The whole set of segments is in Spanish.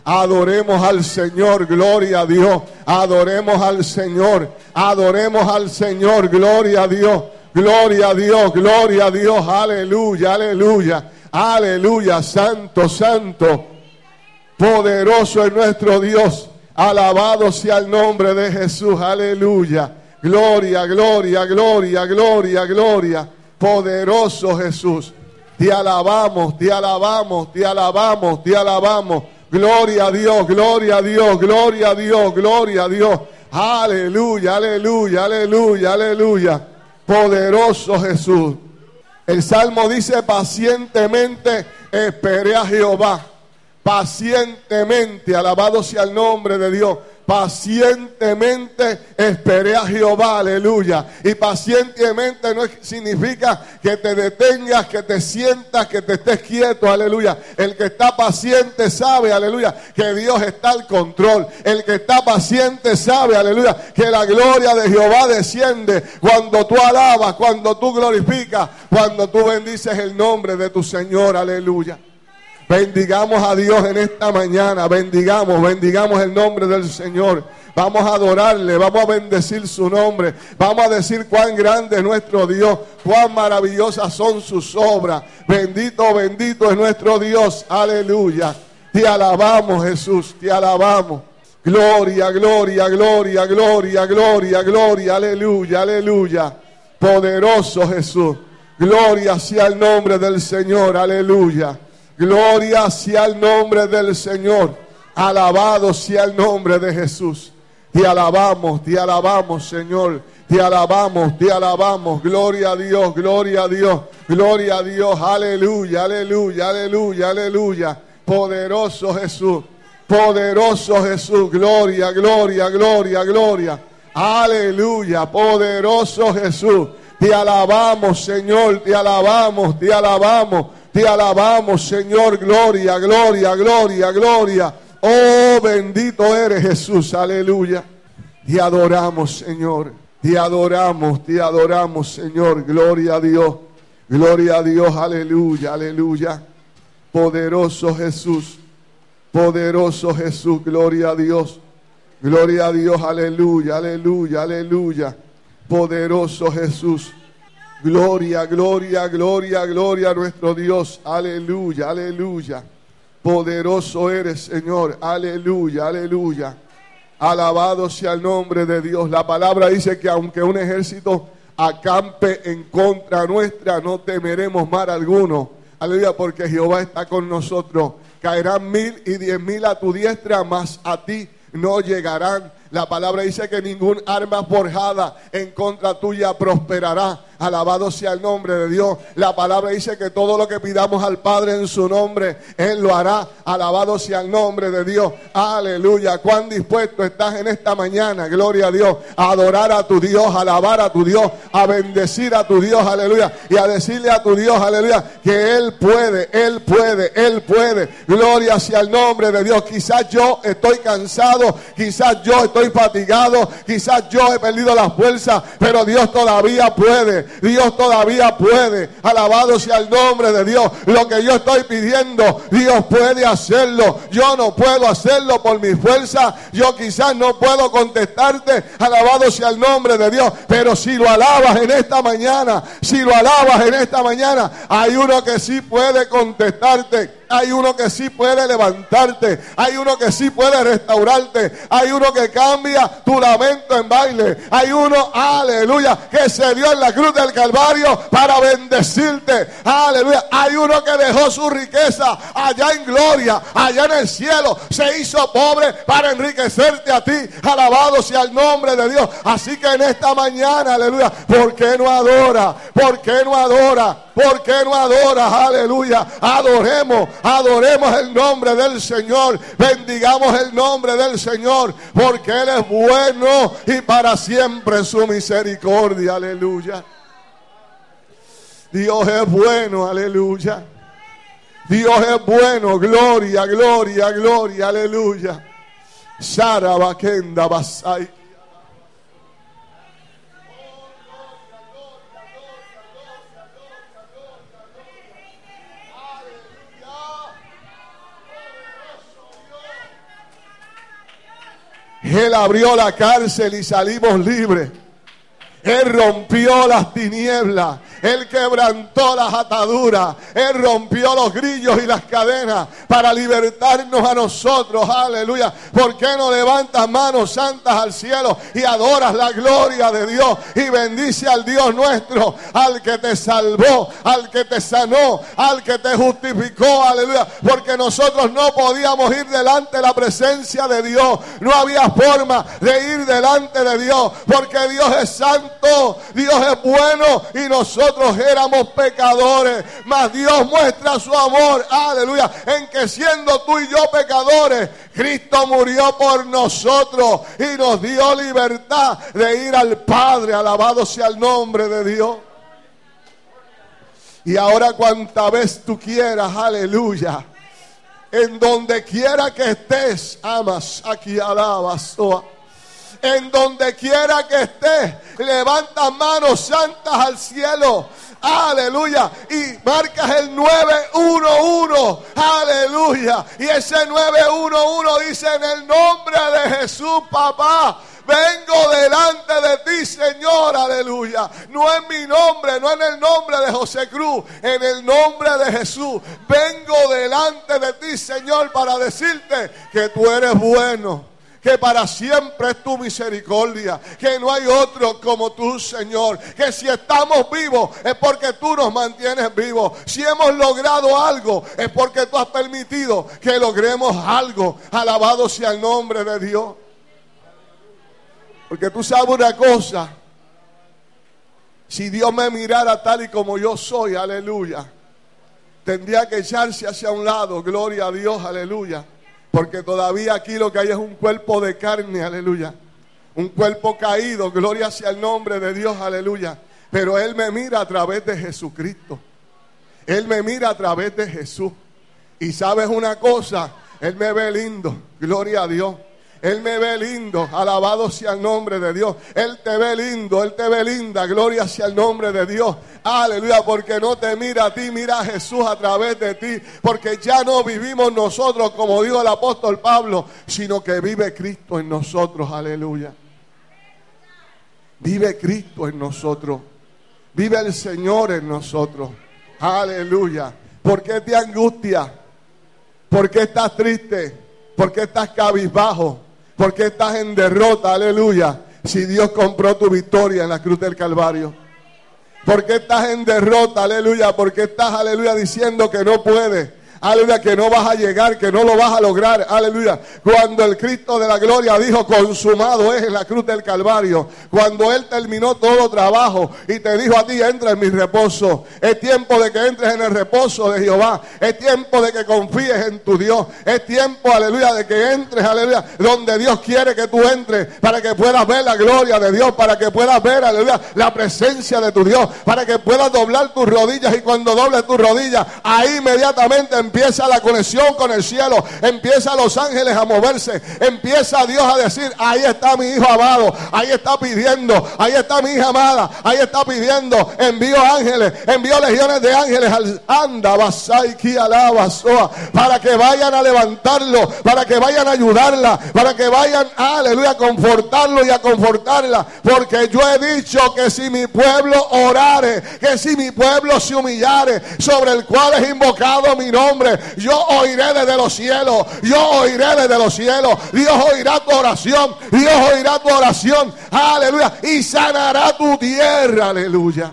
Adoremos al Señor, gloria a Dios. Adoremos al Señor, adoremos al Señor, gloria a Dios. Gloria a Dios, gloria a Dios, aleluya, aleluya, aleluya, santo, santo, poderoso es nuestro Dios, alabado sea el nombre de Jesús, aleluya, gloria, gloria, gloria, gloria, gloria, poderoso Jesús, te alabamos, te alabamos, te alabamos, te alabamos, gloria a Dios, gloria a Dios, gloria a Dios, gloria a Dios, aleluya, aleluya, aleluya, aleluya. Poderoso Jesús. El Salmo dice: pacientemente esperé a Jehová. Pacientemente, alabado sea el nombre de Dios. Pacientemente esperé a Jehová, aleluya. Y pacientemente no significa que te detengas, que te sientas, que te estés quieto, aleluya. El que está paciente sabe, aleluya, que Dios está al control. El que está paciente sabe, aleluya, que la gloria de Jehová desciende cuando tú alabas, cuando tú glorificas, cuando tú bendices el nombre de tu Señor, aleluya. Bendigamos a Dios en esta mañana, bendigamos el nombre del Señor. Vamos a adorarle, vamos a bendecir su nombre, vamos a decir cuán grande es nuestro Dios, cuán maravillosas son sus obras. Bendito, bendito es nuestro Dios, aleluya. Te alabamos, Jesús, te alabamos. Gloria, gloria, gloria, gloria, gloria, gloria, aleluya, aleluya. Poderoso Jesús, gloria sea el nombre del Señor, aleluya. Gloria sea el nombre del Señor. Alabado sea el nombre de Jesús. Te alabamos, Señor. Te alabamos. Gloria a Dios, gloria a Dios, gloria a Dios. Aleluya, aleluya, aleluya, aleluya. Poderoso Jesús, poderoso Jesús. Gloria, gloria, gloria, gloria. Aleluya, poderoso Jesús. Te alabamos, Señor, te alabamos, te alabamos. Te alabamos, Señor, gloria, gloria, gloria, gloria. Oh, bendito eres Jesús, aleluya. Te adoramos, Señor. Te adoramos, Señor. Gloria a Dios, aleluya, aleluya. Poderoso Jesús, gloria a Dios, aleluya, aleluya, aleluya. Poderoso Jesús. Gloria, gloria, gloria, gloria a nuestro Dios. Aleluya, aleluya. Poderoso eres, Señor. Aleluya, aleluya. Alabado sea el nombre de Dios. La palabra dice que aunque un ejército acampe en contra nuestra, no temeremos mal alguno. Aleluya, porque Jehová está con nosotros. Caerán 1000 y 10,000 a tu diestra, mas a ti no llegarán. La palabra dice que ningún arma forjada en contra tuya prosperará. Alabado sea el nombre de Dios. La palabra dice que todo lo que pidamos al Padre en su nombre, Él lo hará. Alabado sea el nombre de Dios. Aleluya. Cuán dispuesto estás en esta mañana, gloria a Dios, a adorar a tu Dios, a alabar a tu Dios, a bendecir a tu Dios, aleluya, y a decirle a tu Dios, aleluya, que Él puede, Él puede, Él puede. Gloria sea el nombre de Dios. Quizás yo estoy cansado, quizás yo estoy fatigado, quizás yo he perdido la fuerza, pero Dios todavía puede. Dios todavía puede. Alabado sea el nombre de Dios. Lo que yo estoy pidiendo, Dios puede hacerlo. Yo no puedo hacerlo por mi fuerza. Yo quizás no puedo contestarte. Alabado sea el nombre de Dios. Pero si lo alabas en esta mañana, hay uno que sí puede contestarte. Hay uno que sí puede levantarte. Hay uno que sí puede restaurarte. Hay uno que cambia tu lamento en baile. Hay uno, aleluya, que se dio en la cruz del Calvario para bendecirte. Aleluya. Hay uno que dejó su riqueza allá en gloria, allá en el cielo. Se hizo pobre para enriquecerte a ti. Alabado sea el nombre de Dios. Así que en esta mañana, aleluya, ¿por qué no adora? ¿Por qué no adora? ¿Por qué no adoras? Aleluya. Adoremos el nombre del Señor. Bendigamos el nombre del Señor. Porque Él es bueno y para siempre su misericordia. Aleluya. Dios es bueno. Aleluya. Dios es bueno. Gloria, gloria, gloria. Aleluya. Sarabakenda Basai. Él abrió la cárcel y salimos libres. Él rompió las tinieblas. Él quebrantó las ataduras. Él rompió los grillos y las cadenas para libertarnos a nosotros. Aleluya. ¿Por qué no levantas manos santas al cielo y adoras la gloria de Dios y bendice al Dios nuestro, al que te salvó, al que te sanó, al que te justificó? Aleluya. Porque nosotros no podíamos ir delante de la presencia de Dios. No había forma de ir delante de Dios, porque Dios es santo, Dios es bueno y nosotros éramos pecadores. Mas Dios muestra su amor, aleluya, en que siendo tú y yo pecadores, Cristo murió por nosotros y nos dio libertad de ir al Padre. Alabado sea el nombre de Dios. Y ahora cuanta vez tú quieras, aleluya, en donde quiera que estés, amas, aquí alabas, en donde quiera que estés, levanta manos santas al cielo, aleluya, y marcas el 911, aleluya, y ese 911 dice: en el nombre de Jesús, papá, vengo delante de ti, Señor, aleluya. No en mi nombre, no en el nombre de José Cruz, en el nombre de Jesús. Vengo delante de ti, Señor, para decirte que tú eres bueno, que para siempre es tu misericordia, que no hay otro como tú, Señor, que si estamos vivos es porque tú nos mantienes vivos, si hemos logrado algo es porque tú has permitido que logremos algo. Alabado sea el nombre de Dios. Porque tú sabes una cosa, si Dios me mirara tal y como yo soy, aleluya, tendría que echarse hacia un lado, gloria a Dios, aleluya. Porque todavía aquí lo que hay es un cuerpo de carne, aleluya. Un cuerpo caído, gloria sea el nombre de Dios, aleluya. Pero Él me mira a través de Jesucristo. Él me mira a través de Jesús. Y sabes una cosa, Él me ve lindo, gloria a Dios. Él me ve lindo, alabado sea el nombre de Dios. Él te ve lindo, Él te ve linda, gloria sea el nombre de Dios. Aleluya, porque no te mira a ti, mira a Jesús a través de ti. Porque ya no vivimos nosotros, como dijo el apóstol Pablo, sino que vive Cristo en nosotros, aleluya. Vive Cristo en nosotros. Vive el Señor en nosotros, aleluya. ¿Por qué te angustia? ¿Por qué estás triste? ¿Por qué estás cabizbajo? ¿Por qué estás en derrota? Aleluya. Si Dios compró tu victoria en la cruz del Calvario. ¿Por qué estás en derrota? Aleluya. ¿Por qué estás, aleluya, diciendo que no puedes? Aleluya, que no vas a llegar, que no lo vas a lograr. Aleluya. Cuando el Cristo de la gloria dijo: consumado es, en la cruz del Calvario. Cuando Él terminó todo trabajo y te dijo a ti: entra en mi reposo. Es tiempo de que entres en el reposo de Jehová. Es tiempo de que confíes en tu Dios. Es tiempo, aleluya, de que entres, aleluya, donde Dios quiere que tú entres, para que puedas ver la gloria de Dios, para que puedas ver, aleluya, la presencia de tu Dios, para que puedas doblar tus rodillas. Y cuando dobles tus rodillas, ahí inmediatamente empieza la conexión con el cielo, empieza los ángeles a moverse, empieza Dios a decir: ahí está mi hijo amado, ahí está pidiendo, ahí está mi hija amada, ahí está pidiendo. Envío ángeles, envío legiones de ángeles, anda, basaiki, alaba, soa, para que vayan a levantarlo, para que vayan a ayudarla, para que vayan, aleluya, a confortarlo y a confortarla. Porque yo he dicho que si mi pueblo orare, que si mi pueblo se humillare, sobre el cual es invocado mi nombre, yo oiré desde los cielos, yo oiré desde los cielos. Dios oirá tu oración, Dios oirá tu oración, aleluya, y sanará tu tierra, aleluya.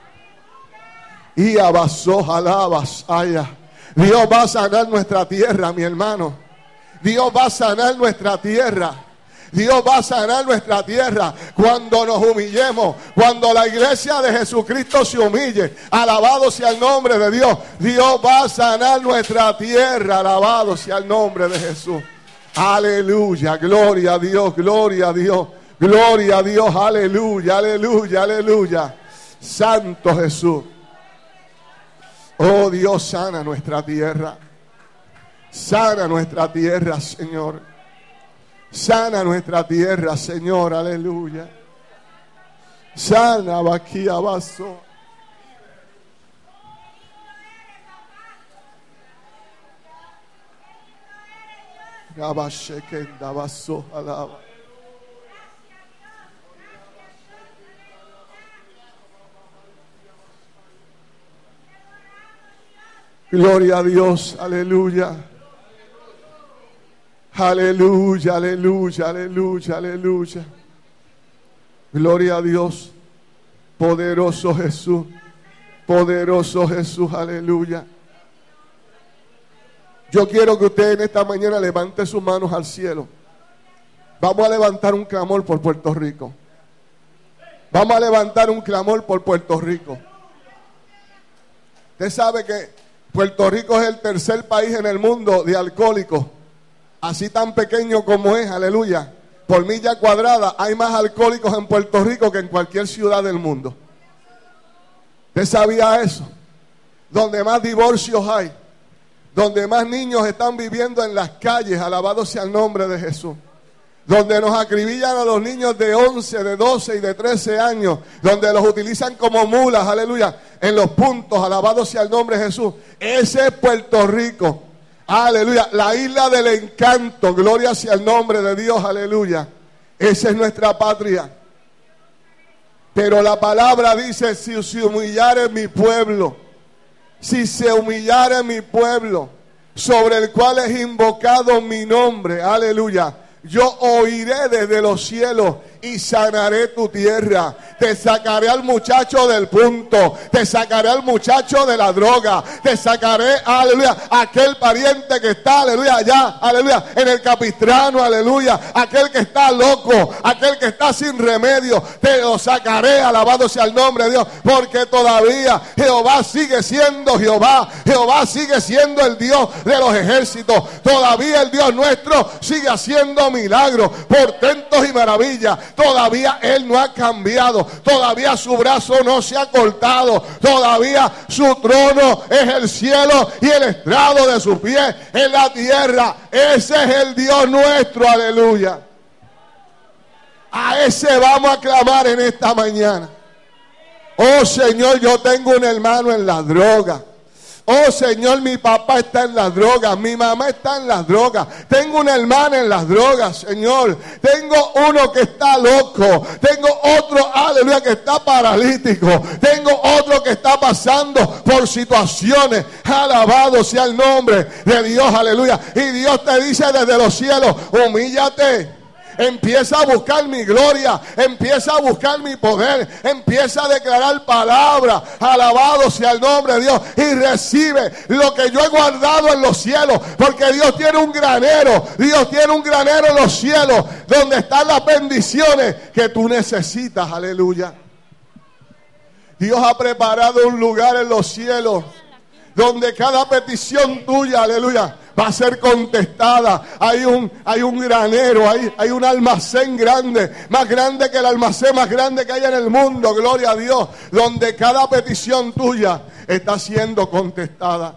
Y abasó, alabas, allá. Dios va a sanar nuestra tierra, mi hermano. Dios va a sanar nuestra tierra. Dios va a sanar nuestra tierra cuando nos humillemos, cuando la iglesia de Jesucristo se humille. Alabado sea el nombre de Dios. Dios va a sanar nuestra tierra. Alabado sea el nombre de Jesús. Aleluya, gloria a Dios, gloria a Dios, gloria a Dios, aleluya, aleluya, aleluya. Santo Jesús. Oh Dios, sana nuestra tierra. Sana nuestra tierra, Señor. Sana nuestra tierra, Señor, aleluya. Sana, vaquía, vaso. Gabashekenda, vaso, alaba. Gloria a Dios, aleluya. Aleluya, aleluya, aleluya, aleluya. Gloria a Dios. Poderoso Jesús. Poderoso Jesús, aleluya. Yo quiero que usted en esta mañana levante sus manos al cielo. Vamos a levantar un clamor por Puerto Rico. Vamos a levantar un clamor por Puerto Rico. Usted sabe que Puerto Rico es el tercer país en el mundo de alcohólicos. Así tan pequeño como es, aleluya. Por milla cuadrada hay más alcohólicos en Puerto Rico que en cualquier ciudad del mundo. ¿Usted sabía eso? Donde más divorcios hay, donde más niños están viviendo en las calles, alabado sea el nombre de Jesús. Donde nos acribillan a los niños de 11, de 12 y de 13 años, donde los utilizan como mulas, aleluya, en los puntos, alabado sea el nombre de Jesús. Ese es Puerto Rico, aleluya, la isla del encanto, gloria sea el nombre de Dios, aleluya. Esa es nuestra patria. Pero la palabra dice, si se humillare mi pueblo, si se humillare mi pueblo, sobre el cual es invocado mi nombre, aleluya, yo oiré desde los cielos y sanaré tu tierra. Te sacaré al muchacho del punto, te sacaré al muchacho de la droga, te sacaré, aleluya, aquel pariente que está, aleluya, allá, aleluya, en el Capistrano, aleluya, aquel que está loco, aquel que está sin remedio, te lo sacaré, alabado sea el nombre de Dios, porque todavía Jehová sigue siendo Jehová, Jehová sigue siendo el Dios de los ejércitos, todavía el Dios nuestro sigue haciendo milagros, portentos y maravillas. Todavía Él no ha cambiado, todavía su brazo no se ha cortado, todavía su trono es el cielo y el estrado de sus pies en la tierra. Ese es el Dios nuestro, aleluya. A ese vamos a clamar en esta mañana. Oh Señor, yo tengo un hermano en la droga. Oh Señor, mi papá está en las drogas, mi mamá está en las drogas, tengo una hermana en las drogas, Señor, tengo uno que está loco, tengo otro, aleluya, que está paralítico, tengo otro que está pasando por situaciones, alabado sea el nombre de Dios, aleluya, y Dios te dice desde los cielos, humíllate. Empieza a buscar mi gloria, empieza a buscar mi poder, empieza a declarar palabra, alabado sea el nombre de Dios, y recibe lo que yo he guardado en los cielos, porque Dios tiene un granero, Dios tiene un granero en los cielos, donde están las bendiciones que tú necesitas, aleluya. Dios ha preparado un lugar en los cielos, donde cada petición tuya, aleluya, va a ser contestada. Hay un granero, hay un almacén grande, más grande que el almacén más grande que hay en el mundo, gloria a Dios, donde cada petición tuya está siendo contestada.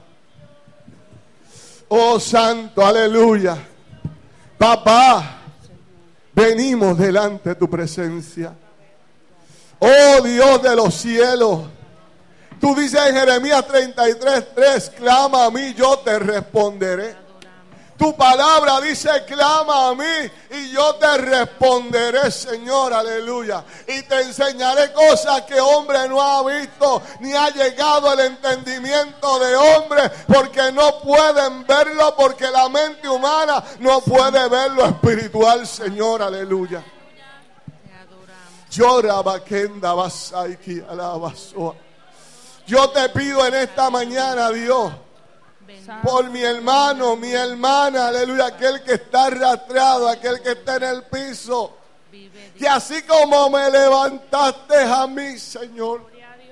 Oh santo, aleluya. Papá, venimos delante de tu presencia. Oh Dios de los cielos. Tú dices en Jeremías 33:3, clama a mí, yo te responderé. Tu palabra dice, clama a mí y yo te responderé, Señor, aleluya. Y te enseñaré cosas que hombre no ha visto, ni ha llegado el entendimiento de hombre, porque no pueden verlo, porque la mente humana no puede ver lo espiritual, Señor, aleluya. Lloraba Kenda Basaiki Alabasoa. Yo te pido en esta mañana, Dios, por mi hermano, mi hermana, aleluya, aquel que está arrastrado, aquel que está en el piso, que así como me levantaste a mí, Señor,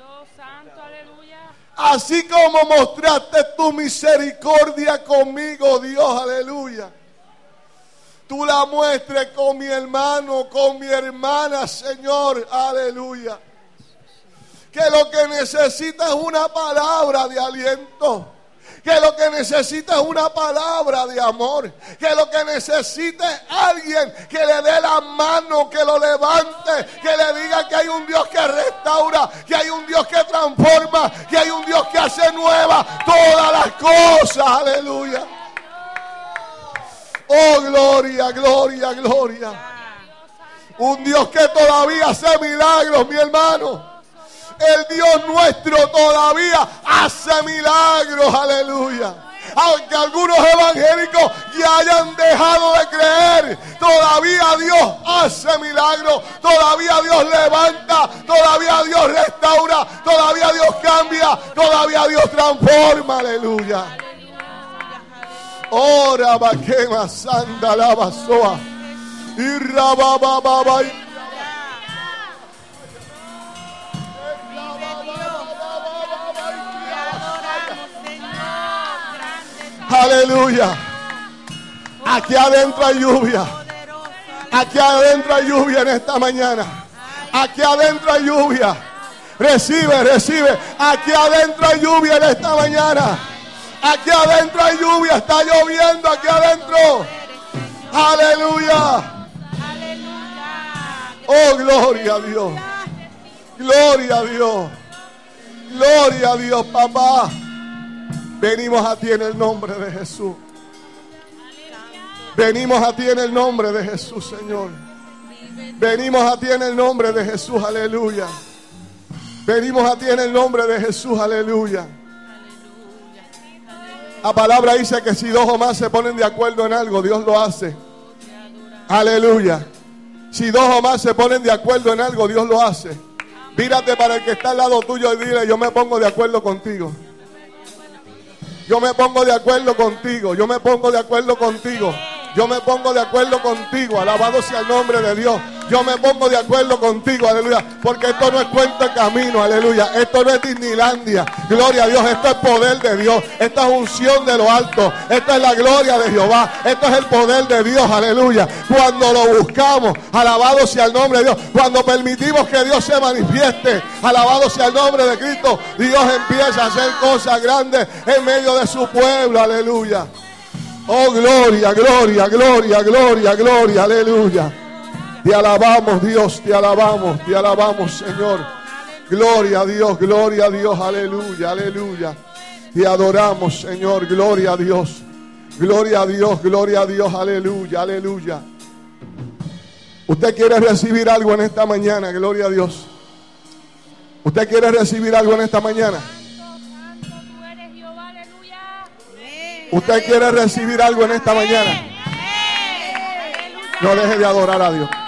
así como mostraste tu misericordia conmigo, Dios, aleluya, tú la muestres con mi hermano, con mi hermana, Señor, aleluya. Que lo que necesita es una palabra de aliento. Que lo que necesita es una palabra de amor. Que lo que necesita es alguien que le dé la mano, que lo levante, que le diga que hay un Dios que restaura, que hay un Dios que transforma, que hay un Dios que hace nuevas todas las cosas. Aleluya. Oh, gloria, gloria, gloria. Un Dios que todavía hace milagros, mi hermano. el Dios nuestro todavía hace milagros, aleluya. Aunque algunos evangélicos ya hayan dejado de creer, todavía Dios hace milagros, todavía Dios levanta, todavía Dios restaura, todavía Dios cambia, todavía Dios transforma, aleluya. Ora baquema sanda la basoa y rabababa. Aleluya. Aquí adentro hay lluvia. Aquí adentro hay lluvia en esta mañana. Aquí adentro hay lluvia. Recibe, recibe. Aquí adentro hay lluvia en esta mañana. Aquí adentro hay lluvia. Está lloviendo aquí adentro. Aleluya. Oh, gloria a Dios. Gloria a Dios. Gloria a Dios, papá. Venimos a ti en el nombre de Jesús. Venimos a ti en el nombre de Jesús, Señor. Venimos a ti en el nombre de Jesús, aleluya. Venimos a ti en el nombre de Jesús, aleluya. La palabra dice que si dos o más se ponen de acuerdo en algo, Dios lo hace. Aleluya. Si dos o más se ponen de acuerdo en algo, Dios lo hace. Mírate para el que está al lado tuyo y dile: yo me pongo de acuerdo contigo. Yo me pongo de acuerdo contigo. Yo me pongo de acuerdo contigo. Yo me pongo de acuerdo contigo. Alabado sea el nombre de Dios. Yo me pongo de acuerdo contigo, aleluya. Porque esto no es cuento de camino, aleluya. Esto no es Disneylandia. Gloria a Dios. Esto es poder de Dios. Esto es unción de lo alto. Esto es la gloria de Jehová. Esto es el poder de Dios, aleluya. Cuando lo buscamos, alabado sea el nombre de Dios. Cuando permitimos que Dios se manifieste, alabado sea el nombre de Cristo, Dios empieza a hacer cosas grandes en medio de su pueblo, aleluya. Oh, gloria, gloria, gloria, gloria, gloria, aleluya. Te alabamos, Dios, te alabamos, Señor. Gloria a Dios, aleluya, aleluya. Te adoramos, Señor, gloria a Dios. Gloria a Dios, gloria a Dios, aleluya, aleluya. Usted quiere recibir algo en esta mañana, gloria a Dios. Usted quiere recibir algo en esta mañana. Usted quiere recibir algo en esta mañana. No deje de adorar a Dios.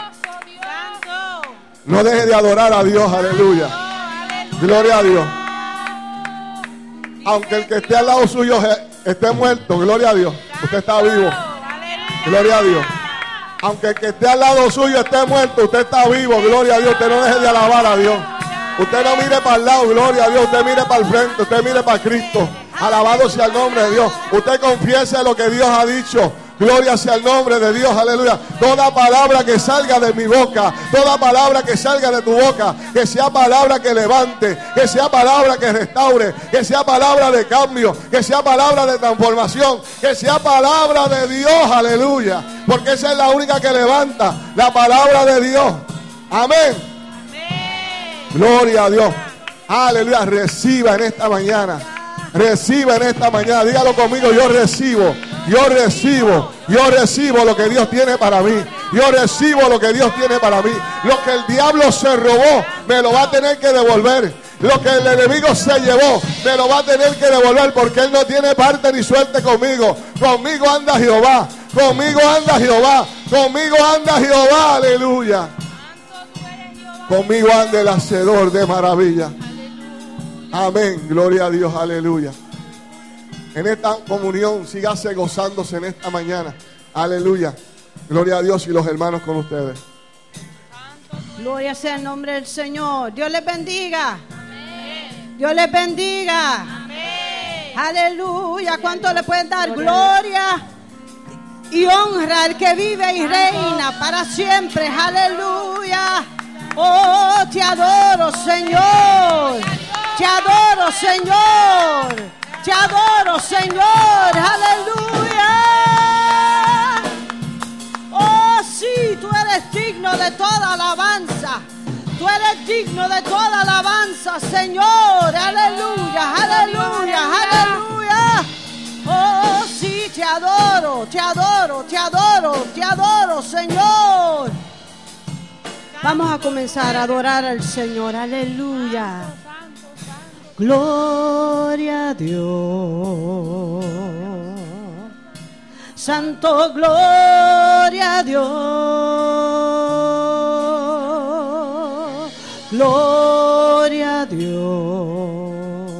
No deje de adorar a Dios, aleluya. Gloria a Dios. Aunque el que esté al lado suyo esté muerto, gloria a Dios, usted está vivo. Gloria a Dios. Aunque el que esté al lado suyo esté muerto, usted está vivo, gloria a Dios. Usted no deje de alabar a Dios. Usted no mire para el lado, gloria a Dios. Usted mire para el frente, usted mire para Cristo. Alabado sea el nombre de Dios. Usted confiese lo que Dios ha dicho. Gloria sea el nombre de Dios, aleluya. Toda palabra que salga de mi boca, toda palabra que salga de tu boca, que sea palabra que levante, que sea palabra que restaure, que sea palabra de cambio, que sea palabra de transformación, que sea palabra de Dios, aleluya. Porque esa es la única que levanta, la palabra de Dios. Amén. Gloria a Dios. Aleluya. Reciba en esta mañana. Reciba en esta mañana. Dígalo conmigo: yo recibo. Yo recibo, yo recibo lo que Dios tiene para mí. Yo recibo lo que Dios tiene para mí. Lo que el diablo se robó, me lo va a tener que devolver. Lo que el enemigo se llevó, me lo va a tener que devolver, porque él no tiene parte ni suerte conmigo. Conmigo anda Jehová, conmigo anda Jehová, conmigo anda Jehová, aleluya. Conmigo anda el hacedor de maravilla. Amén, gloria a Dios, aleluya. En esta comunión, sígase gozándose en esta mañana. Aleluya. Gloria a Dios y los hermanos con ustedes. Gloria sea el nombre del Señor. Dios les bendiga. Amén. Dios les bendiga. Amén. Aleluya. ¿Cuánto le pueden dar gloria y honra al que vive y reina para siempre? Aleluya. Oh, te adoro, Señor. Te adoro, Señor. Te adoro, Señor, aleluya. Oh, sí, tú eres digno de toda alabanza. Tú eres digno de toda alabanza, Señor, aleluya, aleluya, aleluya. Oh, sí, te adoro, te adoro, te adoro, te adoro, Señor. Vamos a comenzar a adorar al Señor, aleluya. Gloria a Dios. Santo, gloria a Dios. Gloria a Dios.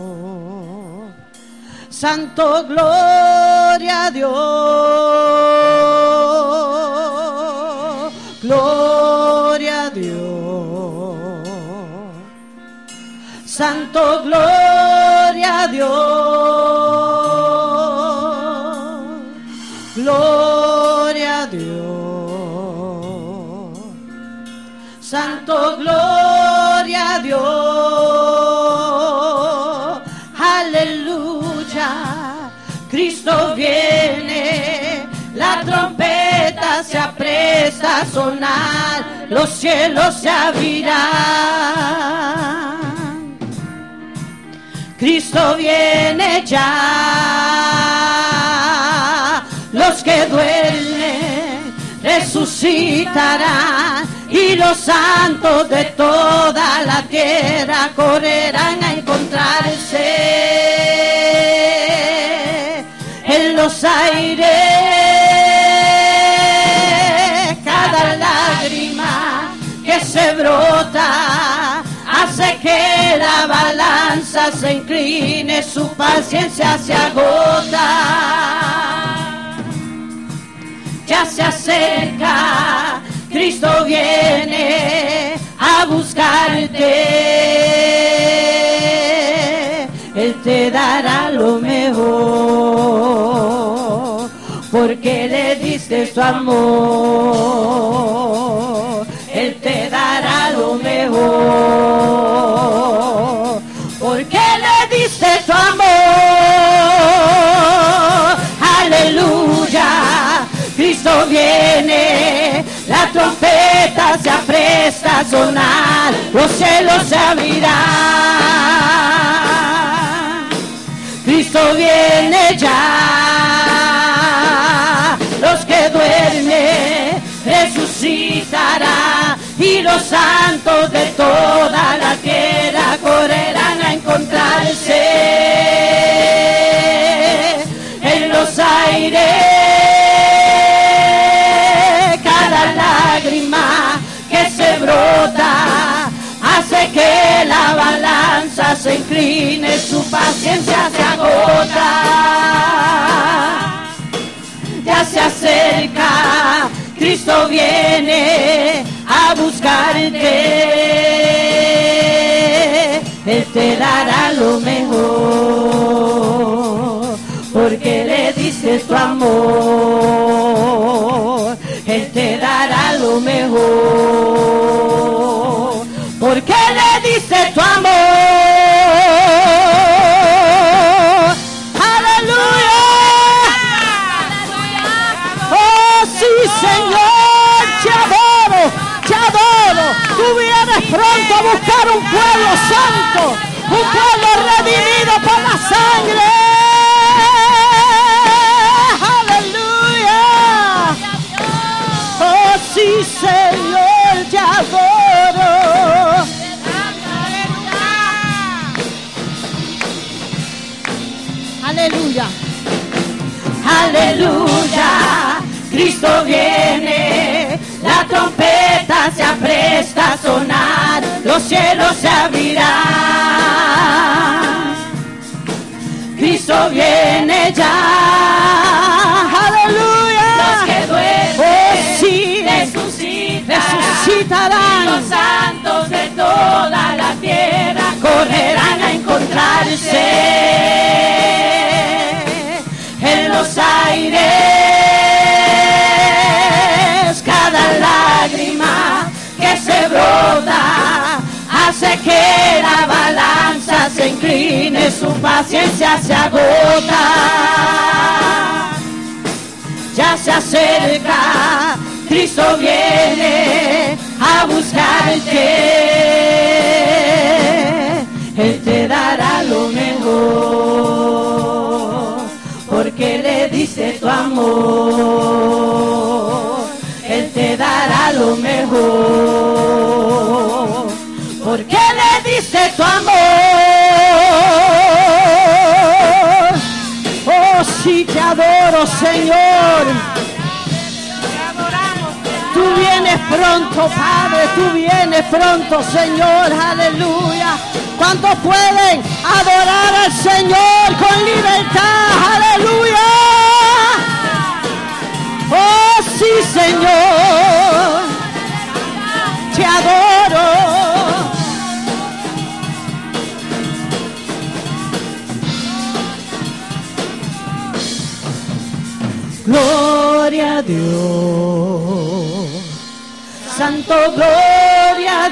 Santo, gloria a Dios. Gloria a Dios. Santo, gloria a Dios. Gloria a Dios. Santo, gloria a Dios. Aleluya. Cristo viene. La trompeta se apresta a sonar. Los cielos se abrirán. Cristo viene ya, los que duermen resucitarán y los santos de toda la tierra correrán a encontrarse en los aires. Cada lágrima que se brota hace que la balanza se incline, su paciencia se agota. Ya se acerca, Cristo viene a buscarte. Él te dará lo mejor, porque le diste tu amor. Él te dará lo mejor, porque le diste tu amor. Aleluya, Cristo viene, la trompeta se apresta a sonar, los cielos se abrirán. Cristo viene ya, los que duermen resucitarán y los santos de toda la tierra correrán a encontrarse en los aires. Cada lágrima que se brota hace que la balanza se incline, su paciencia se agota. Ya se acerca, Cristo viene a buscarte. Él te dará lo mejor, porque le diste tu amor. Él te dará lo mejor, porque le diste tu amor. Señor, te adoro, tú vienes pronto a buscar un pueblo santo, un pueblo redimido por la sangre. Aleluya. Oh sí, Señor, te adoro. Aleluya. Aleluya. Cristo viene, la trompeta se apresta a sonar, los cielos se abrirán. Cristo viene ya, aleluya. Los que duermen sí, resucitarán. Y los santos de toda la tierra correrán a encontrarse en los aires. Cada lágrima que se brota hace que la balanza se incline, su paciencia se agota. Ya se acerca, Cristo viene a buscarte. Él te dará lo mejor, porque le diste tu amor. Él te dará lo mejor, porque le diste tu amor. Señor. Tú vienes pronto, Padre, tú vienes pronto, Señor, aleluya. ¿Cuántos pueden adorar al Señor con libertad? Aleluya. Oh, sí, Señor, te adoro. Gloria a Dios, Santo, gloria a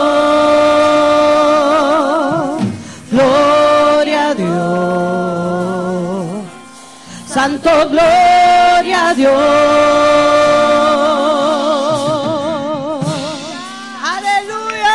Dios, gloria a Dios, Santo, gloria a Dios. Aleluya,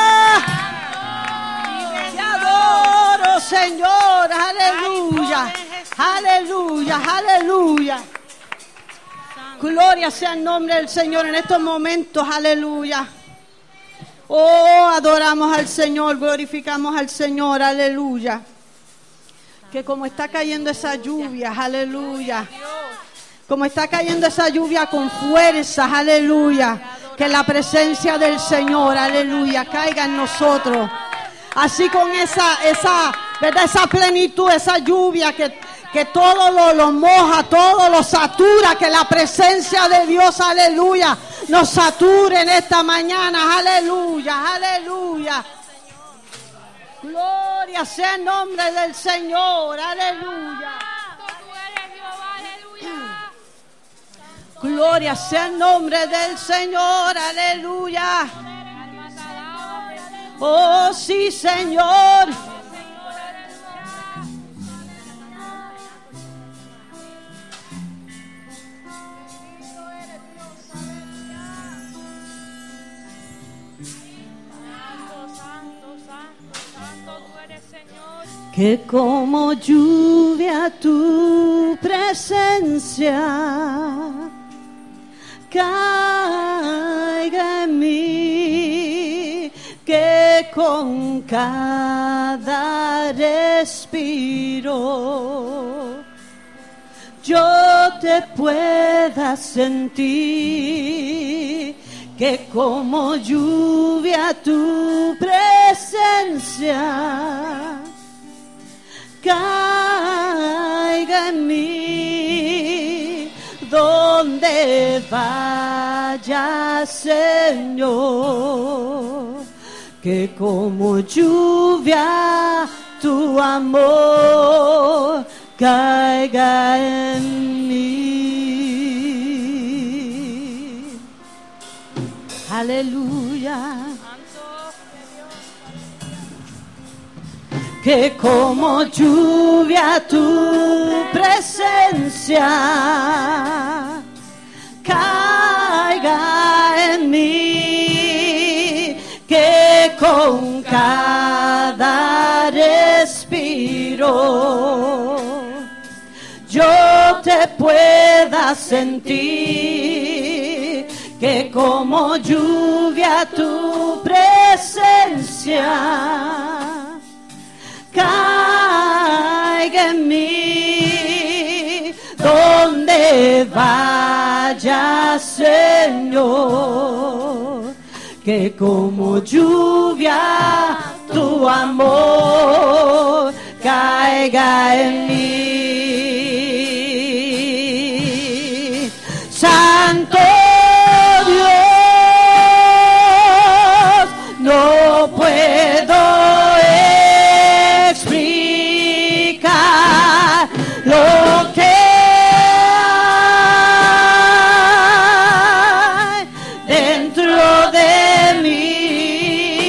te adoro, Señor, aleluya, aleluya, aleluya. Gloria sea el nombre del Señor en estos momentos, aleluya. Oh, adoramos al Señor, glorificamos al Señor, aleluya. Que como está cayendo esa lluvia, aleluya. Como está cayendo esa lluvia con fuerzas, aleluya. Que la presencia del Señor, aleluya, caiga en nosotros. Así con esa ¿verdad? Esa plenitud, esa lluvia que todo lo moja, todo lo satura, que la presencia de Dios, aleluya, nos sature en esta mañana, aleluya, aleluya. Gloria sea el nombre del Señor, aleluya. Gloria sea el nombre del Señor, aleluya. Oh, sí, Señor. Que como lluvia tu presencia caiga en mí, que con cada respiro yo te pueda sentir, que como lluvia tu presencia caiga en mí, donde vaya, Señor, que como lluvia tu amor caiga en mí. Aleluya. Que como lluvia tu presencia caiga en mí, que con cada respiro yo te pueda sentir, que como lluvia tu presencia caiga en mí, donde vaya, Señor, que como lluvia tu amor caiga en mí. Santo Dios, no puedo lo que hay dentro de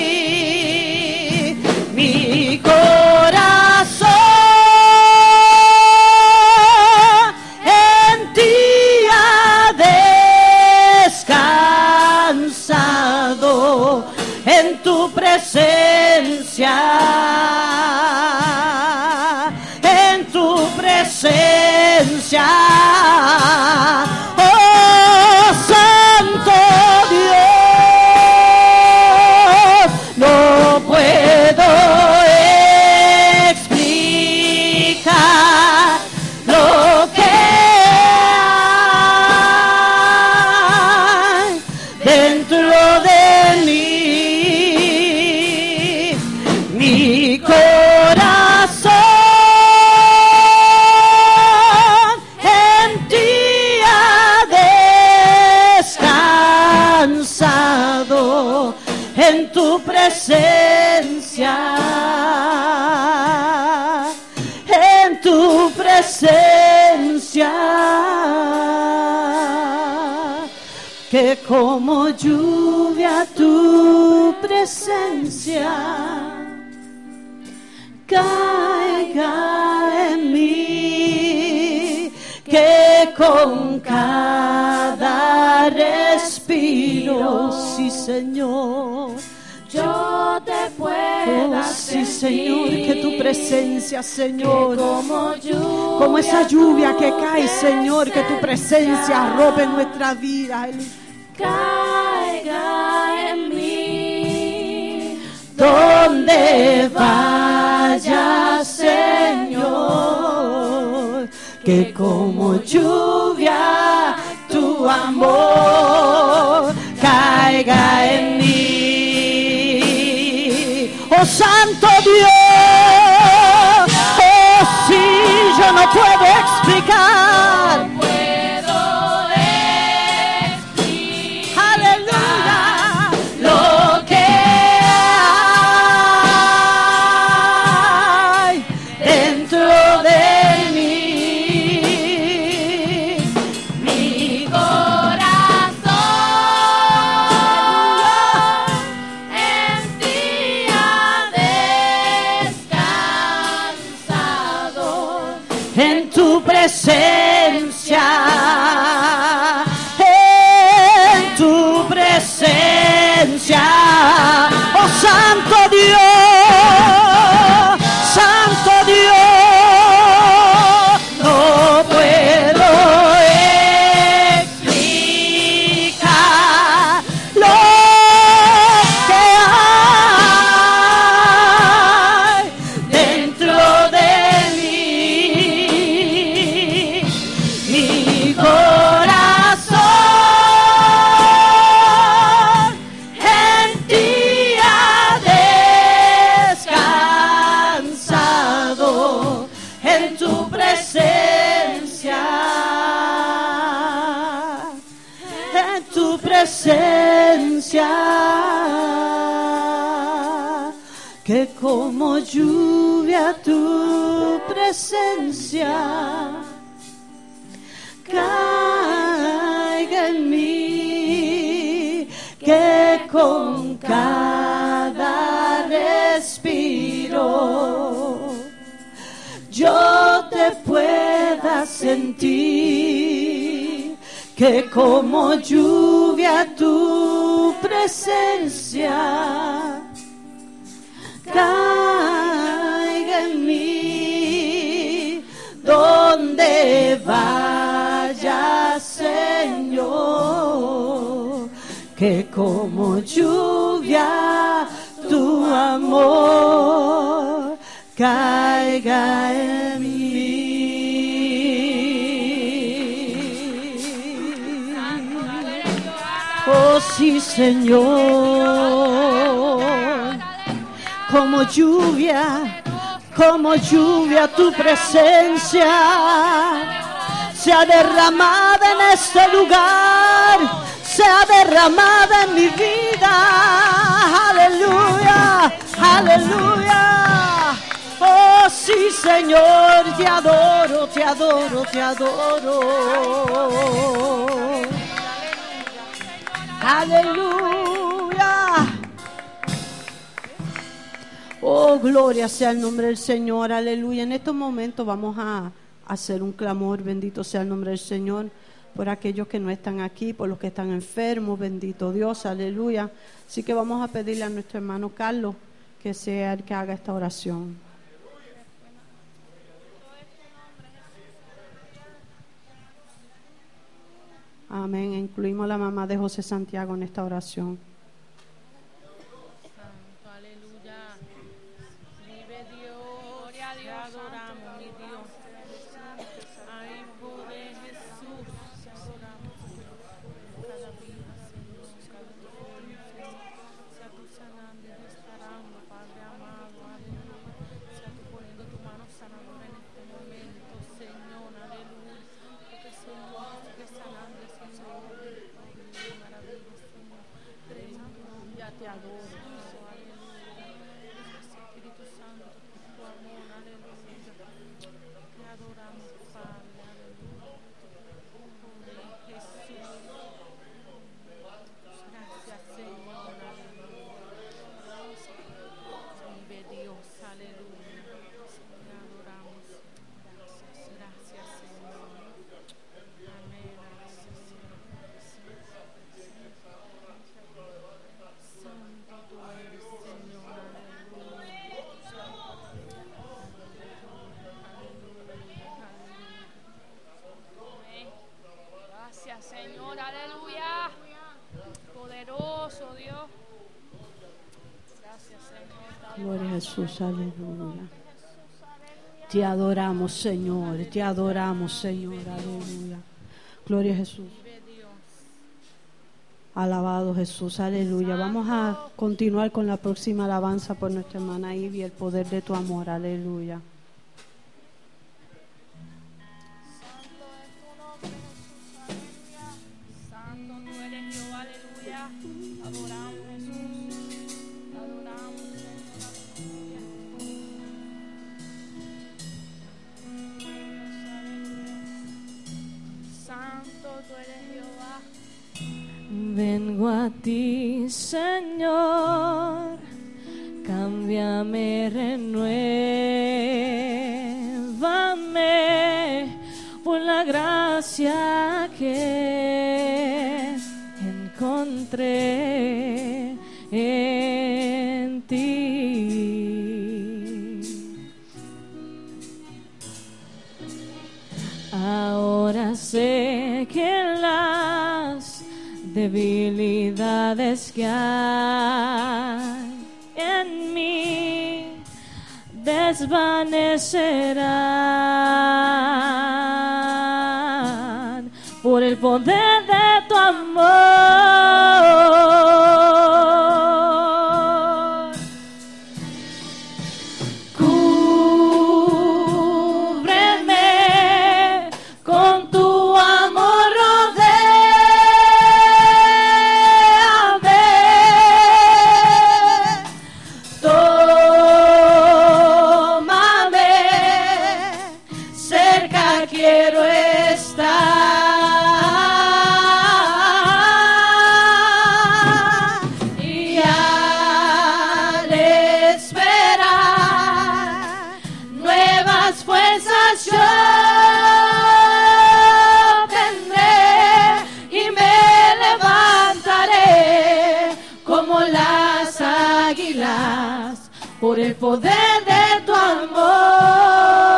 mí, mi corazón en tu presencia, en tu presencia, que como lluvia tu presencia caiga en mí, que con cada respiro, sí Señor, yo te pueda sí sentir, Señor, que tu presencia, Señor, como esa lluvia que cae, Señor, que tu presencia arrope nuestra vida, caiga en mí, donde vaya, Señor, que como lluvia tu amor caiga en mí. Oh Santo Dios, oh sí, yo no puedo explicar. Aleluya, lo que hay dentro de mí. mi corazón en ti ha descansado, En tu presencia, en tu presencia, oh Santo Dios, Santo Dios, no puedo explicar lo que hay dentro de mí. Mi corazón en ti ha descansado, en tu presencia, en tu presencia, que como lluvia tu presencia caiga en mí, que con cada respiro yo te pueda sentir, que como lluvia tu presencia caiga en mí, donde vaya, Señor, que como lluvia tu amor caiga en mí. Oh sí, Señor, como lluvia tu presencia sea derramada en este lugar, sea derramada en mi vida. Aleluya, aleluya. Oh sí, Señor, te adoro, te adoro, te adoro. Aleluya. Oh, gloria sea el nombre del Señor, aleluya. En estos momentos vamos a hacer un clamor, bendito sea el nombre del Señor, por aquellos que no están aquí, por los que están enfermos, bendito Dios, aleluya. Así que vamos a pedirle a nuestro hermano Carlos que sea el que haga esta oración. Amén. Incluimos a la mamá de José Santiago en esta oración. Santo, aleluya. Vive Dios, gloria a Dios, adoramos, mi Dios. Ay, poder Jesús, te adoramos. Cada vida, Señor, cada día, sea tú sanando y restaurando, Padre amado, aleluya. Sea tú poniendo tu mano sanadora en este momento, Señor, aleluya. Porque Señor, sigue sanando, Señor, maravilla, Señor. Espíritu Santo, tu amor, aleluya. Te adoramos, Padre, aleluya. Jesús. Gracias, Señor, aleluya. Vive Dios, aleluya. Te adoramos. Gracias, Señor. Amén, Santo tú eres, Señor, aleluya. Amén. Gracias, Señor, aleluya. Poderoso Dios. Gracias, Señor. Gloria a Jesús, aleluya. Te adoramos, Señor. Te adoramos, Señor, aleluya. Gloria a Jesús. Alabado Jesús, aleluya. Vamos a continuar con la próxima alabanza por nuestra hermana Ivy, el poder de tu amor, aleluya. Santo es tu nombre, Jesús, aleluya. Santo tú eres Jehová, aleluya. Adoramos, Jesús. Adoramos, Señor, aleluya. Santo tú eres Jehová. Vengo a ti, Señor, cámbiame, renuévame por la gracia que encontré en ti. Ahora sé que las debilidades que hay en mí desvanecerán por el poder de tu amor. Cúbreme con tu amor, quiero estar, y al esperar nuevas fuerzas yo tendré y me levantaré como las águilas por el poder de tu amor.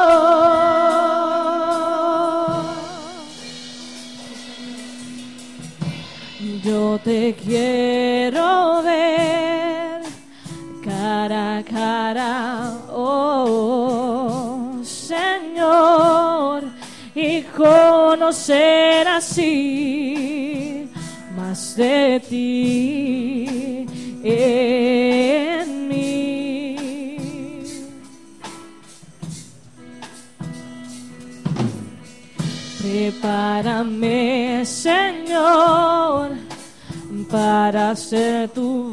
Yo te quiero ver cara a cara, oh Señor, y conocer así más de ti en mí. Prepárame, Señor, para hacer tu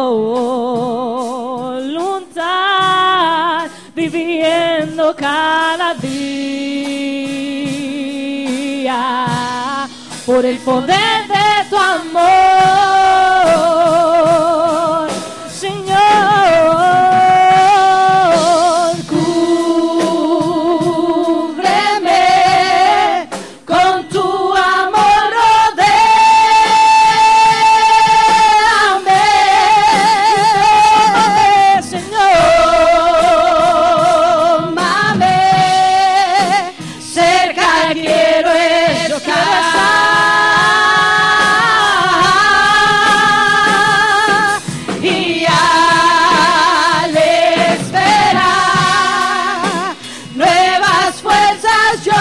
voluntad, viviendo cada día por el poder de tu amor, Señor. Cúbreme con tu amor, rodéame, Señor. Tómame, cerca quiero estar, y al esperar nuevas fuerzas yo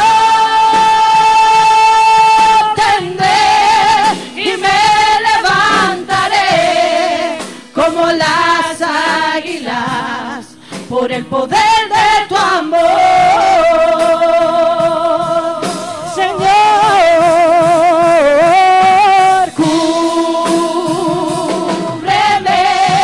tendré y me levantaré como las águilas por el poder de tu amor, Señor. Cúbreme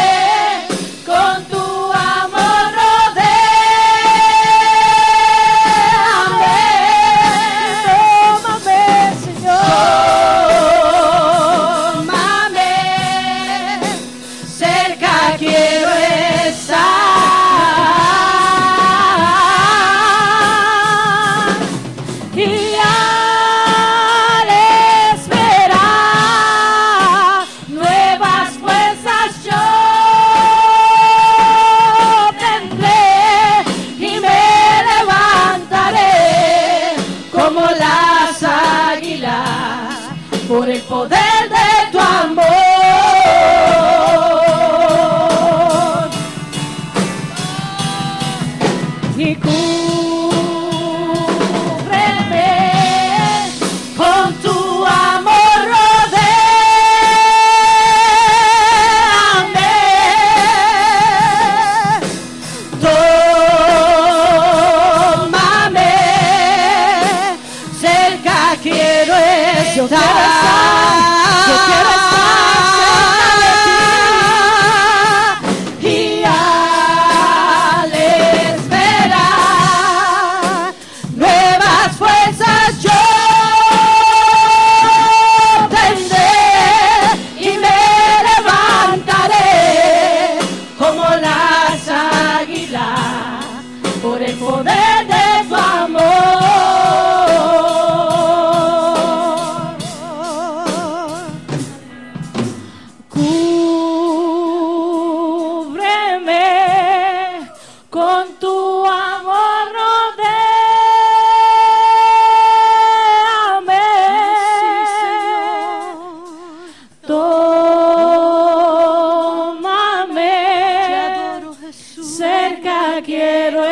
Tómame, Te adoro, Jesús. cerca quiero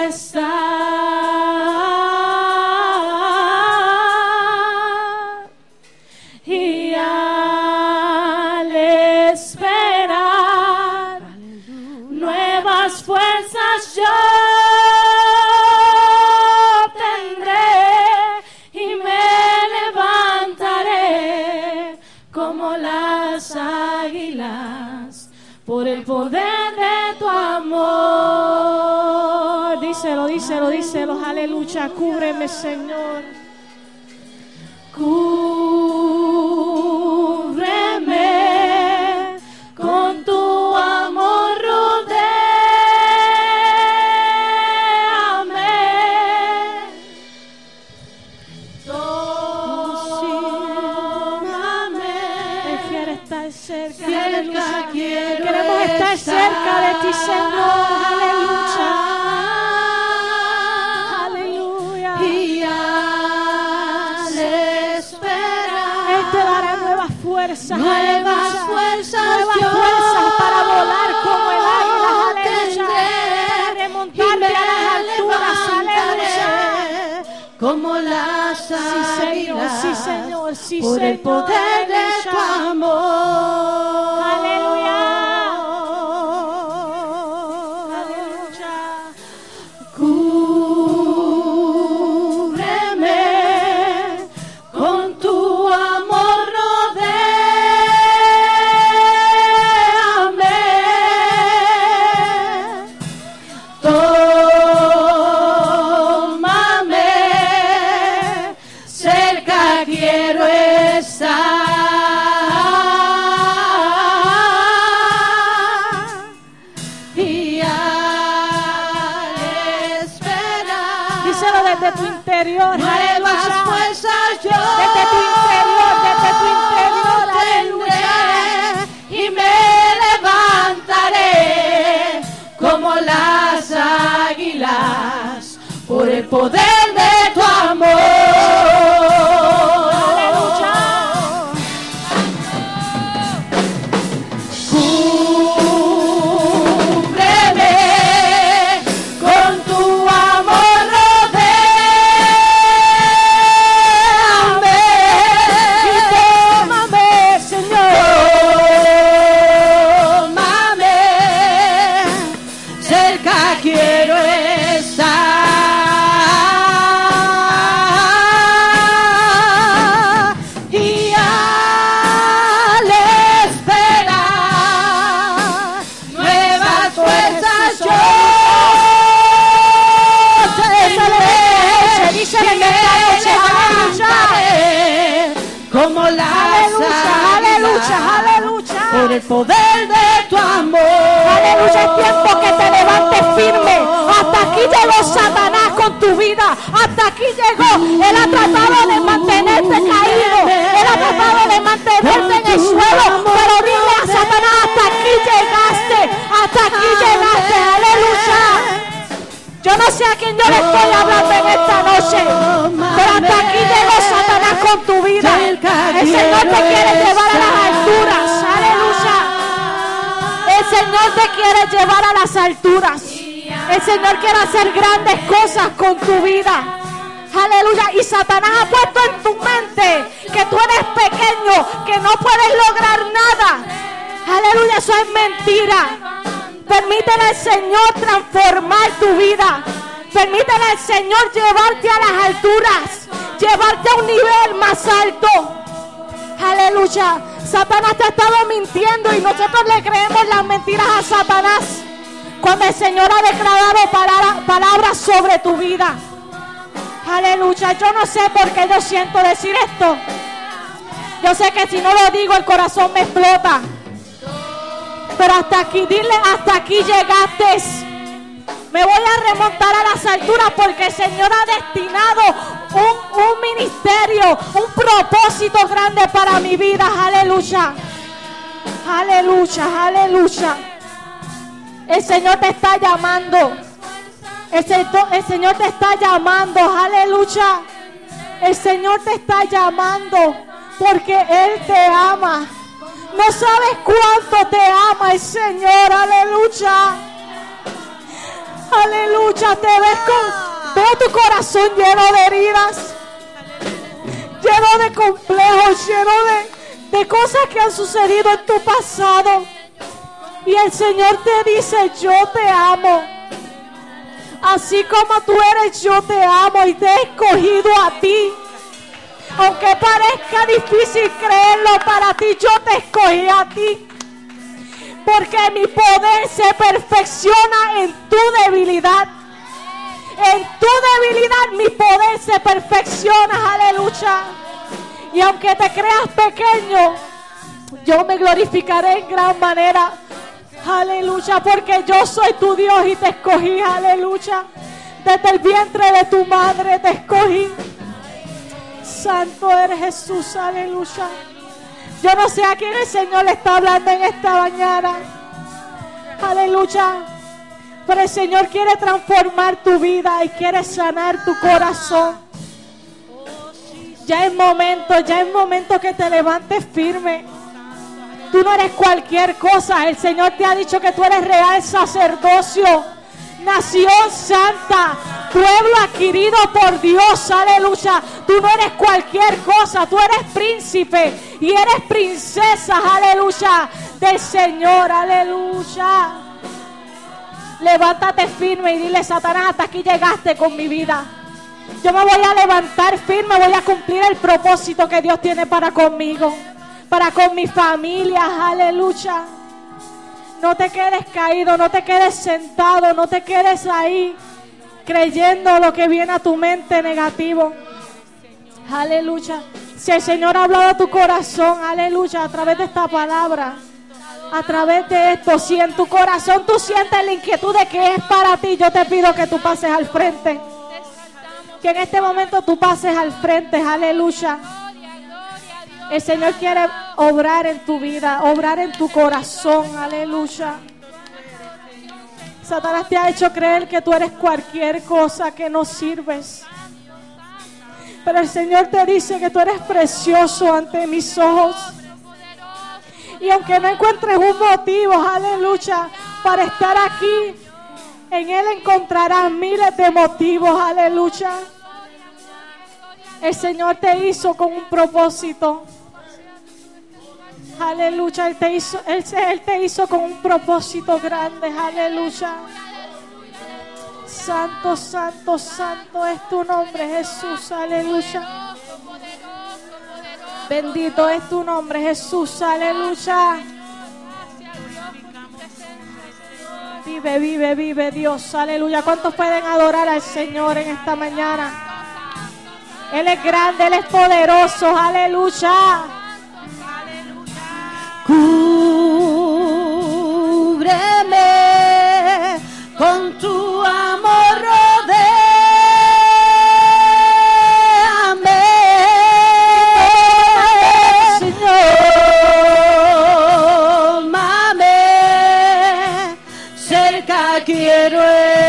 estar. Y al esperar nuevas fuerzas yo tendré y me levantaré como las águilas por el poder de tu amor. Díselo, díselo, díselo, aleluya, cúbreme, Señor. Cúbreme con tu amor, rodéame. Tómame. Él quiere estar cerca, aleluya. Queremos estar cerca de ti, Señor, aleluya. Aleluya. Y al esperar Él te dará nuevas fuerzas, nuevas aleluya. fuerzas, Nuevas yo fuerzas para volar como el águila, aleluya. tendré, Para remontarte a las alturas, aleluya. como las Sí, Señor, águilas, sí, Señor, sí, por el Señor, poder de tu aleluya. amor. Aleluya. Aleluya. Cúbreme con tu amor, rodéame. Tómame, cerca quiero estar. Y al esperar Díselo desde tu interior, nuevas aleluya. fuerzas yo Desde tu interior, tendré, y me levantaré como las águilas por el poder de tu amor. Cúbreme con tu amor, rodéame. Y tómame, Señor. Tómame, cerca quiero estar. Y al esperar nuevas fuerzas yo tendré, díselo y en esta noche, aleluya. levantaré como las Aleluya, aleluya, águilas aleluya. por el poder de tu amor. Aleluya, es tiempo que te levantes firme. Hasta aquí llegó Satanás con tu vida. Hasta aquí llegó. Él ha tratado de mantenerte caído. Él ha tratado de mantenerte en el suelo. Pero dile a Satanás, hasta aquí llegaste. Hasta aquí llegaste. Aleluya. Yo no sé a quién yo le estoy hablando en esta noche, pero hasta aquí llegó Satanás con tu vida. El Señor te quiere llevar a las alturas. Aleluya. El Señor te quiere llevar a las alturas. El Señor quiere hacer grandes cosas con tu vida. Aleluya. Y Satanás ha puesto en tu mente que tú eres pequeño, que no puedes lograr nada. Aleluya, eso es mentira. Permítele al Señor transformar tu vida. Permítele al Señor llevarte a las alturas, llevarte a un nivel más alto. Aleluya. Satanás te ha estado mintiendo y nosotros le creemos las mentiras a Satanás cuando el Señor ha declarado palabras sobre tu vida. Aleluya. Yo no sé por qué yo siento decir esto. Yo sé que si no lo digo el corazón me explota. Pero hasta aquí, dile, hasta aquí llegaste. Me voy a remontar a las alturas porque el Señor ha destinado un ministerio, un propósito grande para mi vida. Aleluya. Aleluya, aleluya. El Señor te está llamando. El Señor te está llamando. Aleluya. El Señor te está llamando porque Él te ama. No sabes cuánto te ama el Señor. Aleluya. Aleluya. Veo tu corazón lleno de heridas, lleno de complejos, lleno de cosas que han sucedido en tu pasado. Y el Señor te dice: yo te amo. Así como tú eres, yo te amo y te he escogido a ti. Aunque parezca difícil creerlo para ti, yo te escogí a ti. Porque mi poder se perfecciona en tu debilidad. En tu debilidad mi poder se perfecciona. Aleluya. Y aunque te creas pequeño, yo me glorificaré en gran manera. Aleluya, porque yo soy tu Dios y te escogí. Aleluya. Desde el vientre de tu madre te escogí. Santo eres Jesús. Aleluya. Yo no sé a quién el Señor le está hablando en esta mañana. Aleluya. Pero el Señor quiere transformar tu vida y quiere sanar tu corazón. Ya es momento que te levantes firme. Tú no eres cualquier cosa. El Señor te ha dicho que tú eres real sacerdocio, nación santa, pueblo adquirido por Dios. Aleluya. Tú no eres cualquier cosa. Tú eres príncipe y eres princesa. Aleluya. Del Señor. Aleluya. Levántate firme y dile: Satanás, hasta aquí llegaste con mi vida. Yo me voy a levantar firme, voy a cumplir el propósito que Dios tiene para conmigo, para con mi familia. Aleluya. No te quedes caído, no te quedes sentado, no te quedes ahí creyendo lo que viene a tu mente negativo. Aleluya. Si el Señor ha hablado a tu corazón, aleluya, a través de esta palabra, a través de esto, si en tu corazón tú sientes la inquietud de que es para ti, yo te pido que tú pases al frente. Que en este momento tú pases al frente. Aleluya. El Señor quiere obrar en tu vida, obrar en tu corazón. Aleluya. Satanás te ha hecho creer que tú eres cualquier cosa, que no sirves. Pero el Señor te dice que tú eres precioso ante mis ojos. Y aunque no encuentres un motivo, aleluya, para estar aquí, en Él encontrarás miles de motivos. Aleluya. El Señor te hizo con un propósito. Aleluya. Él te hizo con un propósito grande. Aleluya. Santo, santo, santo es tu nombre, Jesús. Aleluya. Bendito es tu nombre, Jesús. Aleluya. Vive, vive, vive Dios. Aleluya. ¿Cuántos pueden adorar al Señor en esta mañana? Él es grande, Él es poderoso. Aleluya. Cúbreme con tu amor, rodéame, Señor, mame, cerca quiero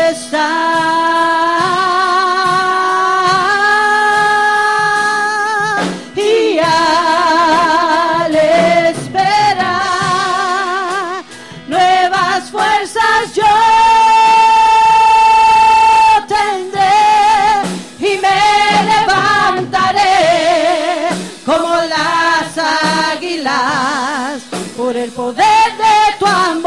estar, y al esperar nuevas fuerzas yo tendré y me levantaré como las águilas por el poder de tu amor.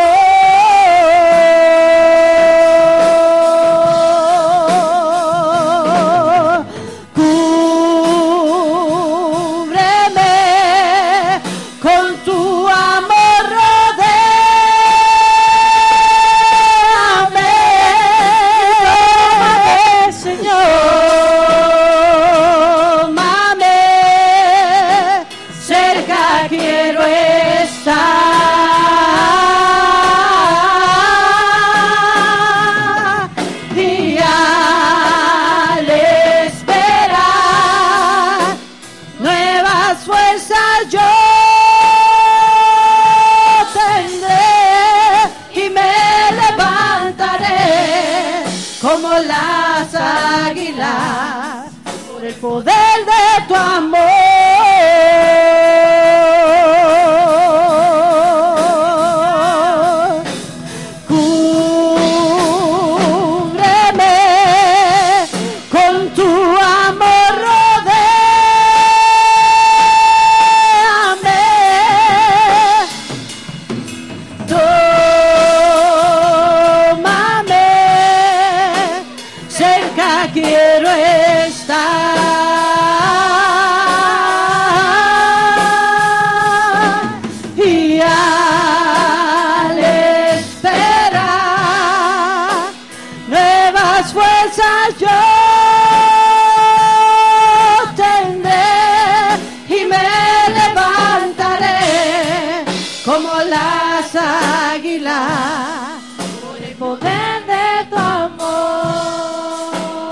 Cúbreme con tu amor, rodéame, Señor, mame, cerca quiero estar. como las águilas, por el poder de tu amor.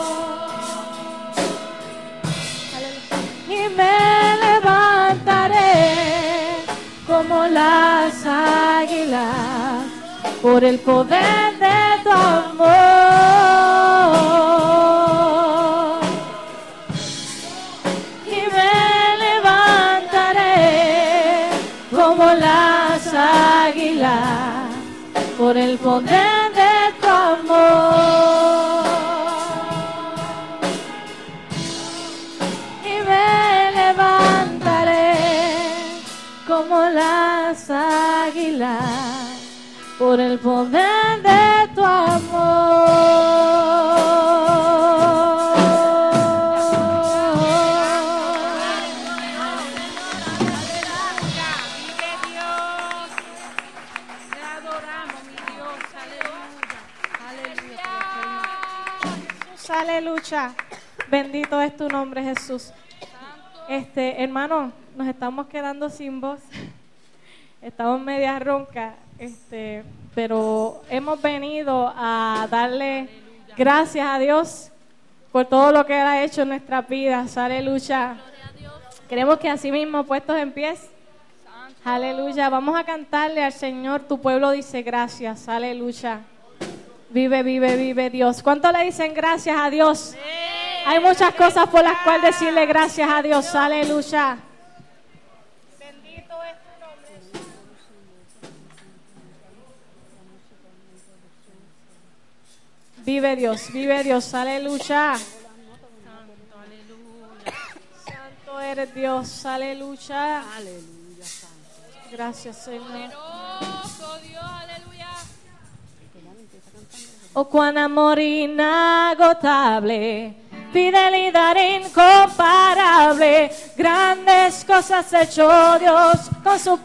Y me levantaré como las águilas, por el poder de tu amor. Y me levantaré como las águilas, por el poder de tu amor. Y me levantaré como las águilas, por el poder de tu Aleluya. Bendito es tu nombre, Jesús. Hermano, nos estamos quedando sin voz. Estamos media ronca, pero hemos venido a darle gracias a Dios por todo lo que Él ha hecho en nuestras vidas. Aleluya. Queremos que así mismo, puestos en pies, aleluya, vamos a cantarle al Señor. Tu pueblo dice gracias. Aleluya. Vive, vive, vive Dios. ¿Cuánto le dicen gracias a Dios? Hay muchas cosas por las cuales decirle gracias a Dios. Aleluya. Bendito es tu nombre. Vive Dios, aleluya. Santo eres Dios, aleluya. Gracias, Señor. Dios, aleluya. Oh, cuán amor inagotable, fidelidad incomparable, grandes cosas ha hecho Dios con su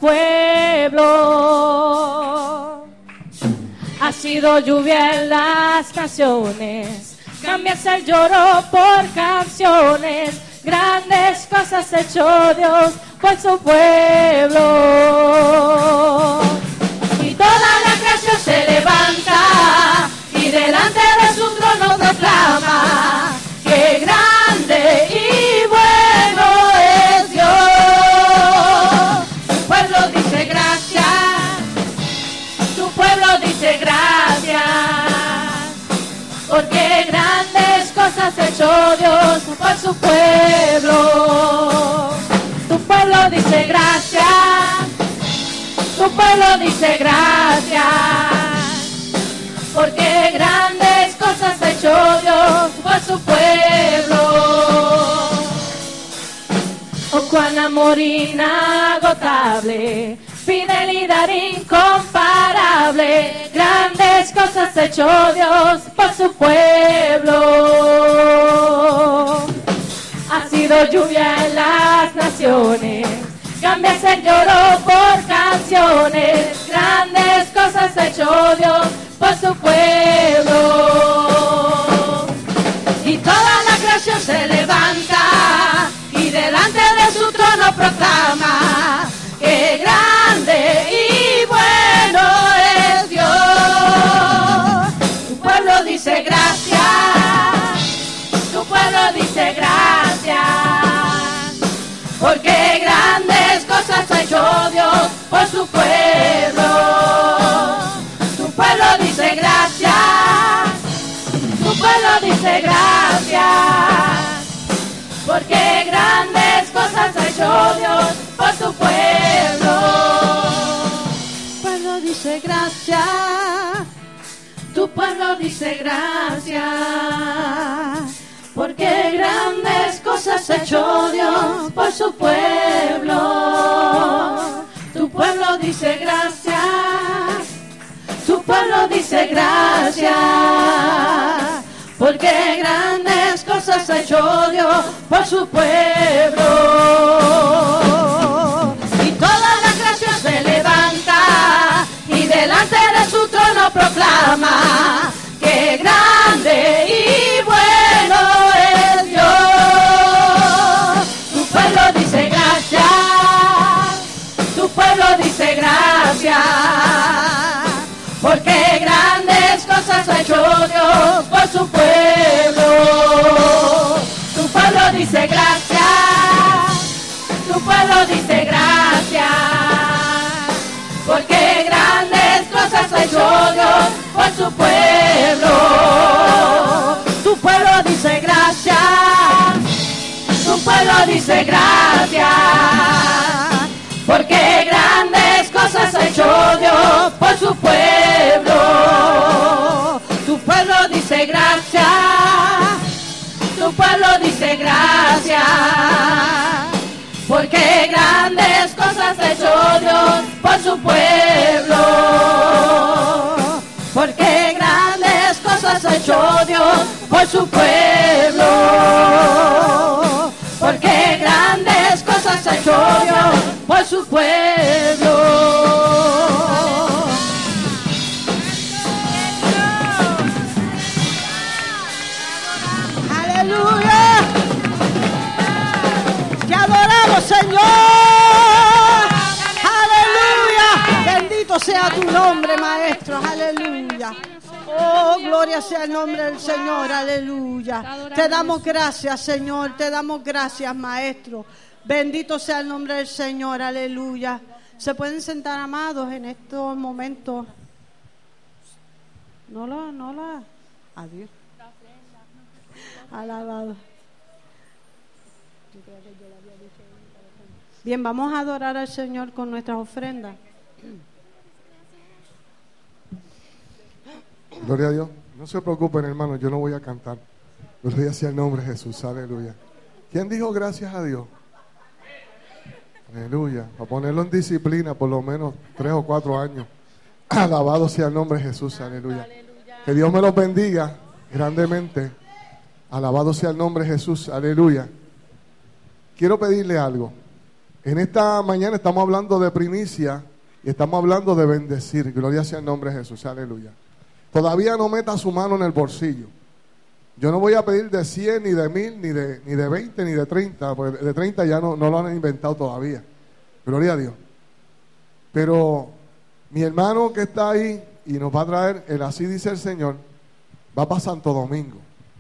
pueblo. Ha sido lluvia en las naciones, cambiarse el lloro por canciones, grandes cosas ha hecho Dios por su pueblo. Y toda la creación se levanta y delante de su trono proclama que grande y bueno es Dios. Su pueblo dice gracias, su pueblo dice gracias, porque grandes cosas ha hecho Dios por su pueblo. Tu pueblo dice gracias, tu pueblo dice gracias, porque grandes cosas ha hecho Dios por su pueblo. Oh, cuán amor inagotable, fidelidad incomparable, grandes cosas ha hecho Dios por su pueblo. Ha sido lluvia en las naciones, cambiarse el lloro por canciones, grandes cosas ha hecho Dios por su pueblo. Y toda la creación se levanta y delante de su trono proclama que grande y bueno es Dios. Tu pueblo dice gracias, tu pueblo dice gracias, porque grandes cosas ha hecho Dios por su pueblo. Tu pueblo dice gracias, tu pueblo dice gracias, porque grandes cosas ha hecho Dios por su pueblo. Tu pueblo dice gracias, tu pueblo dice gracias, porque grandes cosas ha hecho Dios por su pueblo. Tu pueblo dice gracias, tu pueblo dice gracias, porque grandes cosas ha hecho Dios por su pueblo. Y toda la creación se levanta y delante de su trono proclama que grande y bueno es Dios. Tu pueblo dice gracias, tu pueblo dice gracias, dice gracias. Tu pueblo dice gracias. Porque grandes cosas ha hecho Dios por su pueblo. Tu pueblo dice gracias. Tu pueblo dice gracias. Porque grandes cosas ha hecho Dios por su pueblo. Tu pueblo dice gracias. Tu pueblo dice gracias. Porque grandes cosas ha hecho Dios por su pueblo. Porque grandes cosas ha hecho Dios por su pueblo. Porque grandes cosas ha hecho Dios por su pueblo. Aleluya. Te adoramos, Señor. Aleluya. Bendito sea tu nombre, Maestro. Aleluya. Oh, gloria sea el nombre del Señor. Aleluya. Te damos gracias, Señor. Te damos gracias, Maestro. Bendito sea el nombre del Señor. Aleluya. Se pueden sentar, amados, en estos momentos. Adiós. Alabado. Bien, vamos a adorar al Señor con nuestras ofrendas. Gloria a Dios. No se preocupen, hermano, yo no voy a cantar. Gloria sea el nombre de Jesús. Aleluya. ¿Quién dijo gracias a Dios? Aleluya. A ponerlo en disciplina por lo menos 3 o 4 años. Alabado sea el nombre de Jesús. Aleluya. Que Dios me los bendiga grandemente. Alabado sea el nombre de Jesús. Aleluya. Quiero pedirle algo. En esta mañana estamos hablando de primicia y estamos hablando de bendecir. Gloria sea el nombre de Jesús. Aleluya. Todavía no meta su mano en el bolsillo. Yo no voy a pedir de 100, ni de 1000, ni de 20, ni de 30, porque de 30 ya no lo han inventado todavía. Gloria a Dios. Pero mi hermano que está ahí y nos va a traer el así dice el Señor, va para Santo Domingo.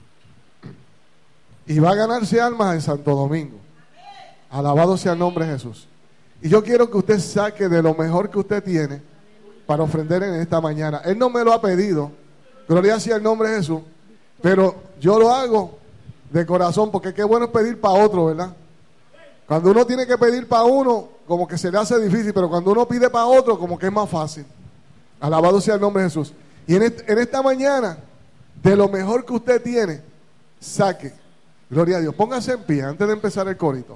Y va a ganarse almas en Santo Domingo. Alabado sea el nombre de Jesús. Y yo quiero que usted saque de lo mejor que usted tiene para ofrendar en esta mañana. Él no me lo ha pedido. Gloria sea el nombre de Jesús. Pero yo lo hago de corazón, porque qué bueno es pedir para otro, ¿verdad? Cuando uno tiene que pedir para uno, como que se le hace difícil, pero cuando uno pide para otro, como que es más fácil. Alabado sea el nombre de Jesús. Y en esta mañana, de lo mejor que usted tiene, saque. Gloria a Dios. Póngase en pie antes de empezar el corito.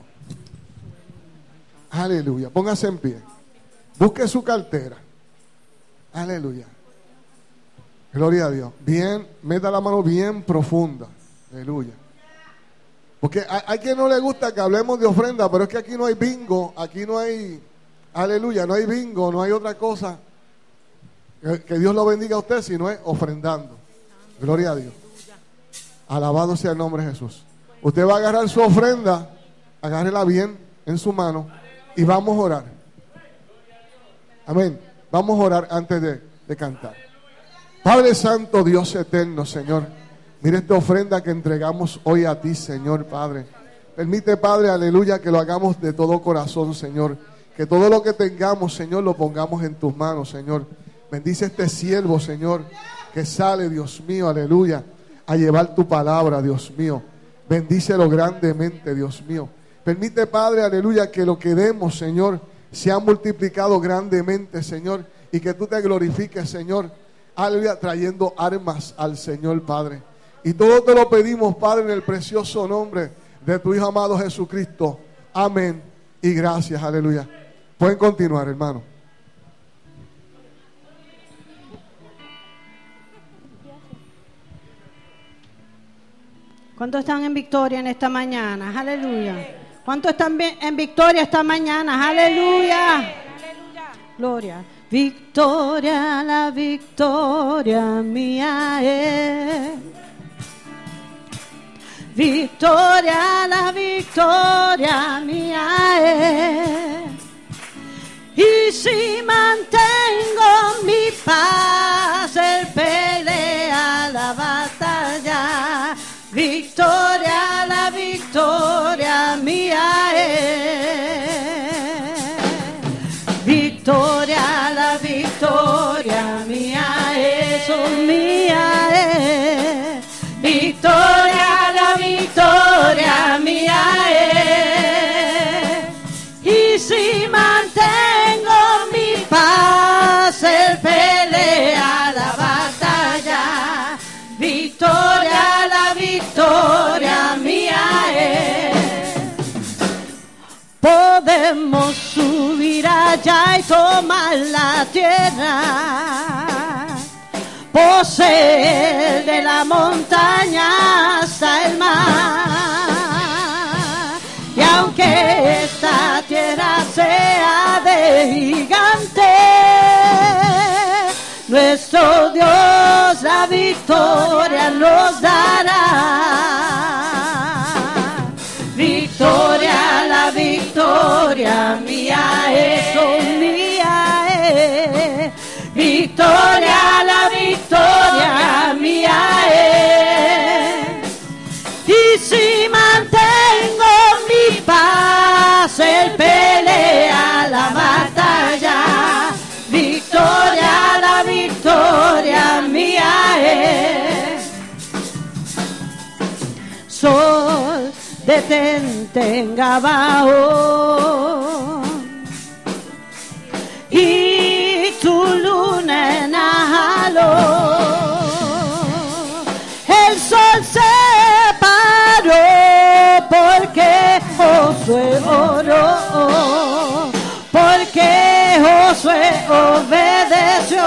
Aleluya. Póngase en pie. Busque su cartera. Aleluya. Gloria a Dios. Bien, meta la mano bien profunda. Aleluya. Porque hay quien no le gusta que hablemos de ofrenda, pero es que aquí no hay bingo, aquí no hay, aleluya, no hay bingo, no hay otra cosa. Que Dios lo bendiga a usted, si no es ofrendando. Gloria a Dios. Alabado sea el nombre de Jesús. Usted va a agarrar su ofrenda, agárrela bien en su mano y vamos a orar. Amén. Vamos a orar antes de cantar. Padre Santo, Dios eterno, Señor, mira esta ofrenda que entregamos hoy a ti, Señor, Padre. Permite, Padre, aleluya, que lo hagamos de todo corazón, Señor. Que todo lo que tengamos, Señor, lo pongamos en tus manos, Señor. Bendice este siervo, Señor, que sale, Dios mío, aleluya, a llevar tu palabra, Dios mío. Bendícelo grandemente, Dios mío. Permite, Padre, aleluya, que lo que demos, Señor, sea multiplicado grandemente, Señor, y que tú te glorifiques, Señor, aleluya, trayendo armas al Señor, Padre. Y todo te lo pedimos, Padre, en el precioso nombre de tu Hijo amado Jesucristo. Amén y gracias, aleluya. Pueden continuar, hermano. ¿Cuántos están en victoria en esta mañana? Aleluya. ¿Cuántos están en victoria esta mañana? Aleluya. Gloria. Victoria, la victoria mía es. Victoria, la victoria mía es. Y si mantengo mi paz, Él pelea la batalla. Victoria, la victoria Queremos subir allá y tomar la tierra, poseer de la montaña hasta el mar. Y aunque esta tierra sea de gigantes, nuestro Dios la victoria nos dará. Victoria, la victoria mía es, oh, mía es. Victoria, la victoria mía es. Y si mantengo mi paz, Él pelea la batalla. Victoria, la victoria mía es. Sol, detente en Gabaón, y tu luna en Ajalón. El sol se paró porque Josué oró, porque Josué obedeció.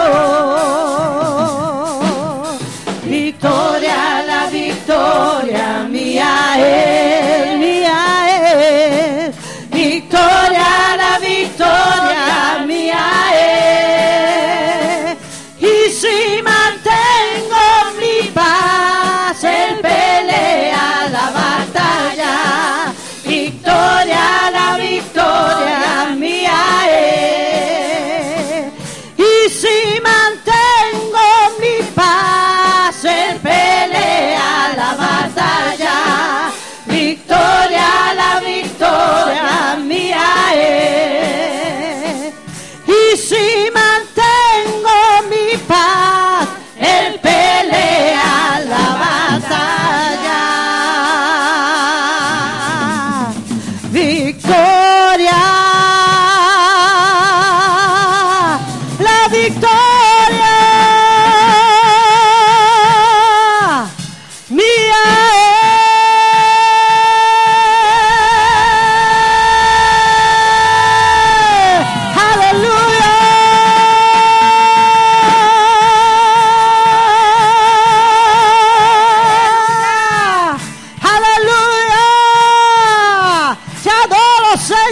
Victoria, la victoria mía es, mía es. Victoria, la victoria mía es. Y si mantengo mi paz, Él pelea la batalla. Victoria, la victoria mía es. Y si mantengo mi paz, Él pelea la batalla. Victoria, la victoria mía es. Y si mantengo mi paz, Él pelea la batalla. Victoria, la victoria mía es. Aleluya. Aleluya. Te adoro,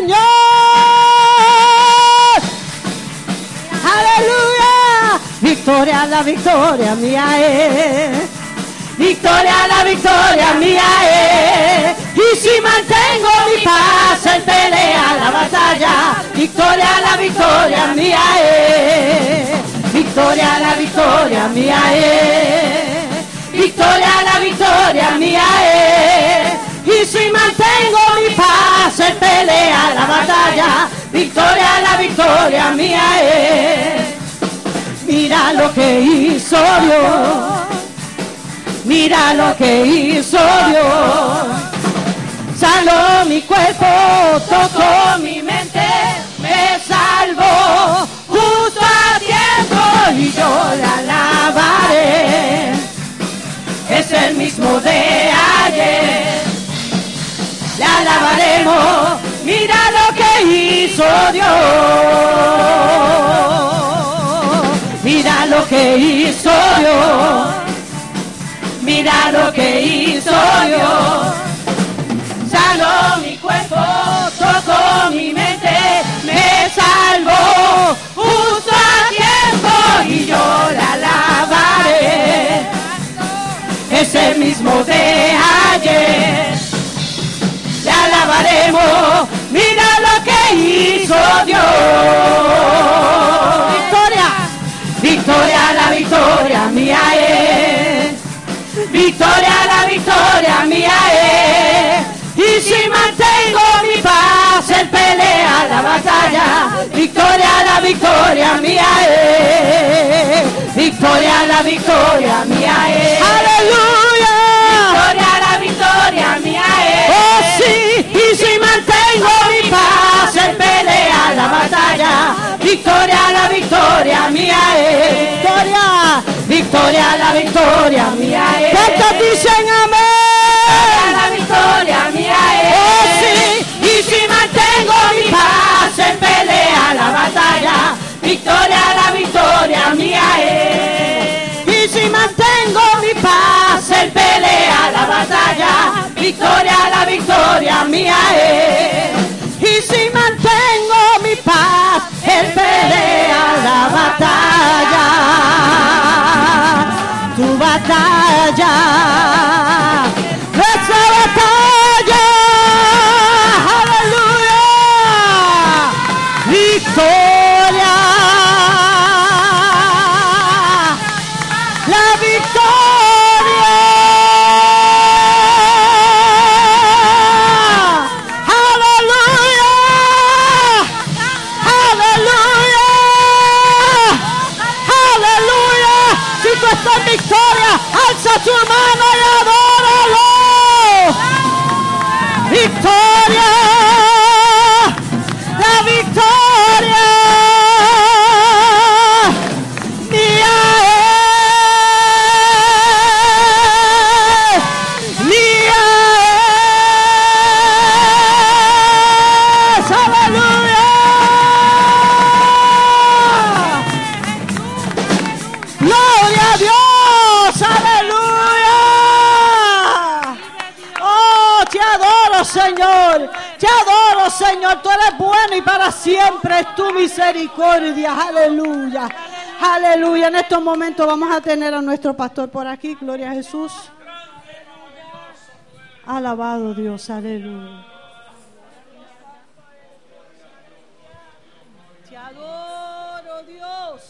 Señor. Aleluya. Victoria, la victoria mía es. Victoria, la victoria mía es. Y si mantengo mi paz, Él pelea la batalla. Victoria, la victoria mía es. Victoria, la victoria mía es. Victoria, la victoria mía es. Y si mantengo mi paz, Él pelea la batalla. Victoria, la victoria mía es. Mira lo que hizo Dios. Mira lo que hizo Dios. Sanó mi cuerpo, tocó mi mente, me salvó justo a tiempo y yo la alabaré. Es el mismo de ayer. La alabaremos. Mira lo que hizo Dios. Mira lo que hizo Dios. Mira lo que hizo Dios. Sanó mi cuerpo, tocó mi mente, me salvó justo a tiempo y yo la alabaré. Es el mismo de ayer. La alabaremos. Mira lo que hizo Dios. Victoria, victoria, la victoria mía es. Victoria, la victoria mía es. Y si mantengo mi paz, Él pelea la batalla. Victoria, la victoria mía es. Victoria, la victoria mía es. Aleluya. Victoria, la victoria mía es. Oh sí, y si mantengo mi paz, Él pelea la batalla. Victoria, la victoria mía es. Victoria, victoria, la victoria mía es. ¿Cuántos dicen amén? La victoria mía es. Oh sí, y si mantengo mi paz, la victoria mía es. Y si mantengo mi paz, Él pelea la batalla, tu batalla, esa batalla, aleluya, victoria, la victoria, aleluya, aleluya, aleluya. Si tú estás en victoria, alza tu mano y adóralo. Victoria, la victoria mía es, mía es, aleluya. Gloria a Dios, aleluya. Oh, te adoro, Señor. Te adoro, Señor. Tú eres bueno y para siempre es tu misericordia. Aleluya. Aleluya. En estos momentos vamos a tener a nuestro pastor por aquí. Gloria a Jesús. Alabado Dios. Aleluya. Te adoro, Dios.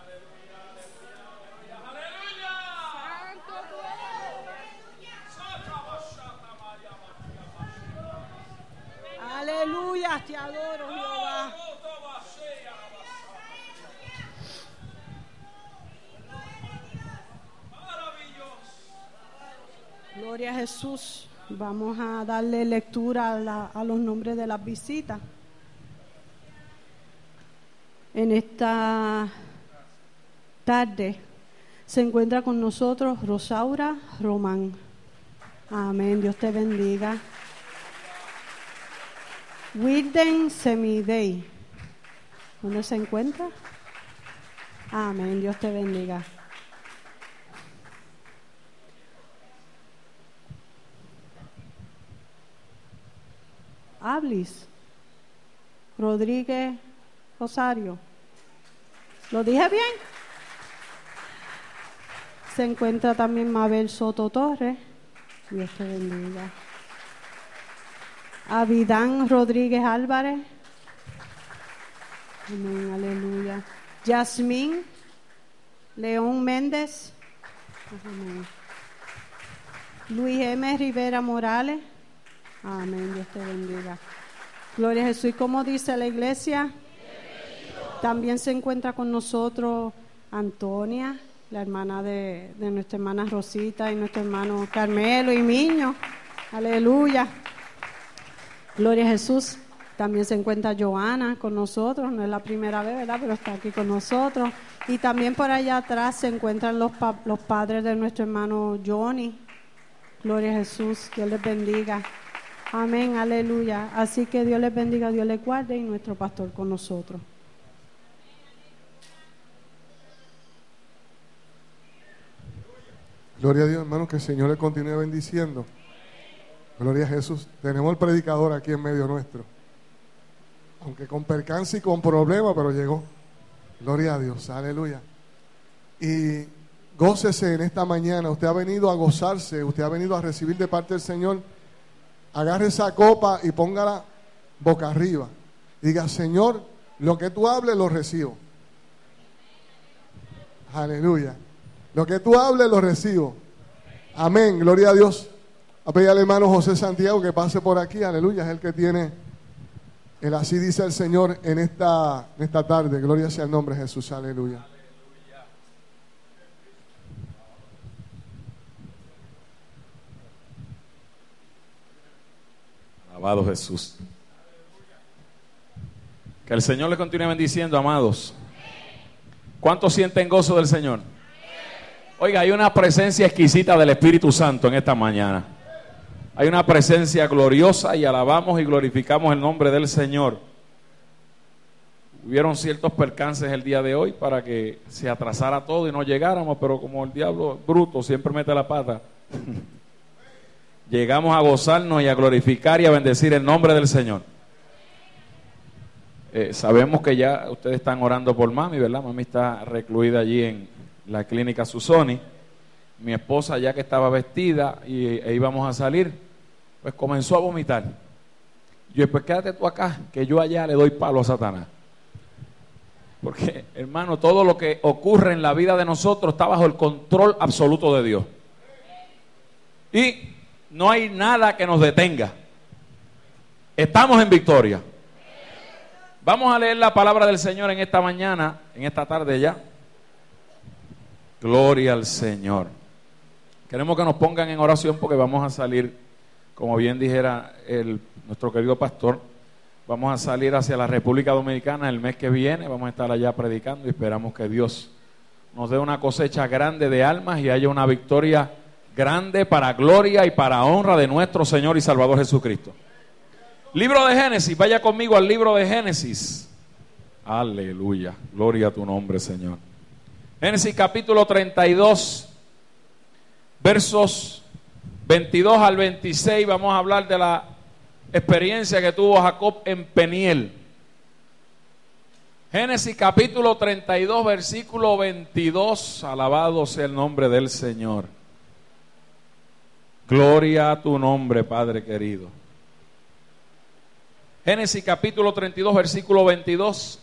Aleluya, te adoro, Jehová. Gloria a Jesús. Vamos a darle lectura a los nombres de las visitas. En esta tarde se encuentra con nosotros Rosaura Román. Amén, Dios te bendiga. Wilden Semidey. ¿Dónde se encuentra? Amén, Dios te bendiga. Ablis Rodríguez Rosario. ¿Lo dije bien? Se encuentra también Mabel Soto Torres. Dios te bendiga. Abidán Rodríguez Álvarez. Amén, aleluya. Yasmín León Méndez. Amén. Luis M. Rivera Morales. Amén, Dios te bendiga. Gloria a Jesús. Y como dice la iglesia, también se encuentra con nosotros Antonia, la hermana de nuestra hermana Rosita y nuestro hermano Carmelo y Miño. Aleluya. Gloria a Jesús. También se encuentra Joana con nosotros, no es la primera vez, ¿verdad? Pero está aquí con nosotros. Y también por allá atrás se encuentran los padres de nuestro hermano Johnny. Gloria a Jesús, Dios les bendiga. Amén, aleluya. Así que Dios les bendiga, Dios les guarde y nuestro pastor con nosotros. Gloria a Dios, hermanos, que el Señor le continúe bendiciendo. Gloria a Jesús. Tenemos el predicador aquí en medio nuestro. Aunque con percance y con problema, pero llegó. Gloria a Dios, aleluya. Y gócese en esta mañana. Usted ha venido a gozarse, usted ha venido a recibir de parte del Señor. Agarre esa copa y póngala boca arriba. Diga, Señor, lo que tú hables lo recibo. Aleluya. Lo que tú hables lo recibo. Amén, gloria a Dios. A pedir al hermano José Santiago que pase por aquí, aleluya, es el que tiene el así dice el Señor en esta tarde. Gloria sea el nombre de Jesús, aleluya. Alabado Jesús. Que el Señor les continúe bendiciendo, amados. ¿Cuántos sienten gozo del Señor? Oiga, hay una presencia exquisita del Espíritu Santo en esta mañana. Hay una presencia gloriosa y alabamos y glorificamos el nombre del Señor. Hubieron ciertos percances el día de hoy para que se atrasara todo y no llegáramos, pero como el diablo bruto siempre mete la pata, llegamos a gozarnos y a glorificar y a bendecir el nombre del Señor. Sabemos que ya ustedes están orando por mami, ¿verdad? Mami está recluida allí en la clínica Susoni. Mi esposa, ya que estaba vestida e íbamos a salir, pues comenzó a vomitar. Yo, pues quédate tú acá, que yo allá le doy palo a Satanás. Porque, hermano, todo lo que ocurre en la vida de nosotros está bajo el control absoluto de Dios. Y no hay nada que nos detenga. Estamos en victoria. Vamos a leer la palabra del Señor en esta mañana, en esta tarde ya. Gloria al Señor. Queremos que nos pongan en oración porque vamos a salir, como bien dijera nuestro querido pastor, vamos a salir hacia la República Dominicana el mes que viene, vamos a estar allá predicando y esperamos que Dios nos dé una cosecha grande de almas y haya una victoria grande para gloria y para honra de nuestro Señor y Salvador Jesucristo. Libro de Génesis, vaya conmigo al libro de Génesis. Aleluya, gloria a tu nombre, Señor. Génesis capítulo 32, versos 22 al 26, vamos a hablar de la experiencia que tuvo Jacob en Peniel. Génesis capítulo 32, versículo 22, alabado sea el nombre del Señor. Gloria a tu nombre, Padre querido. Génesis capítulo 32, versículo 22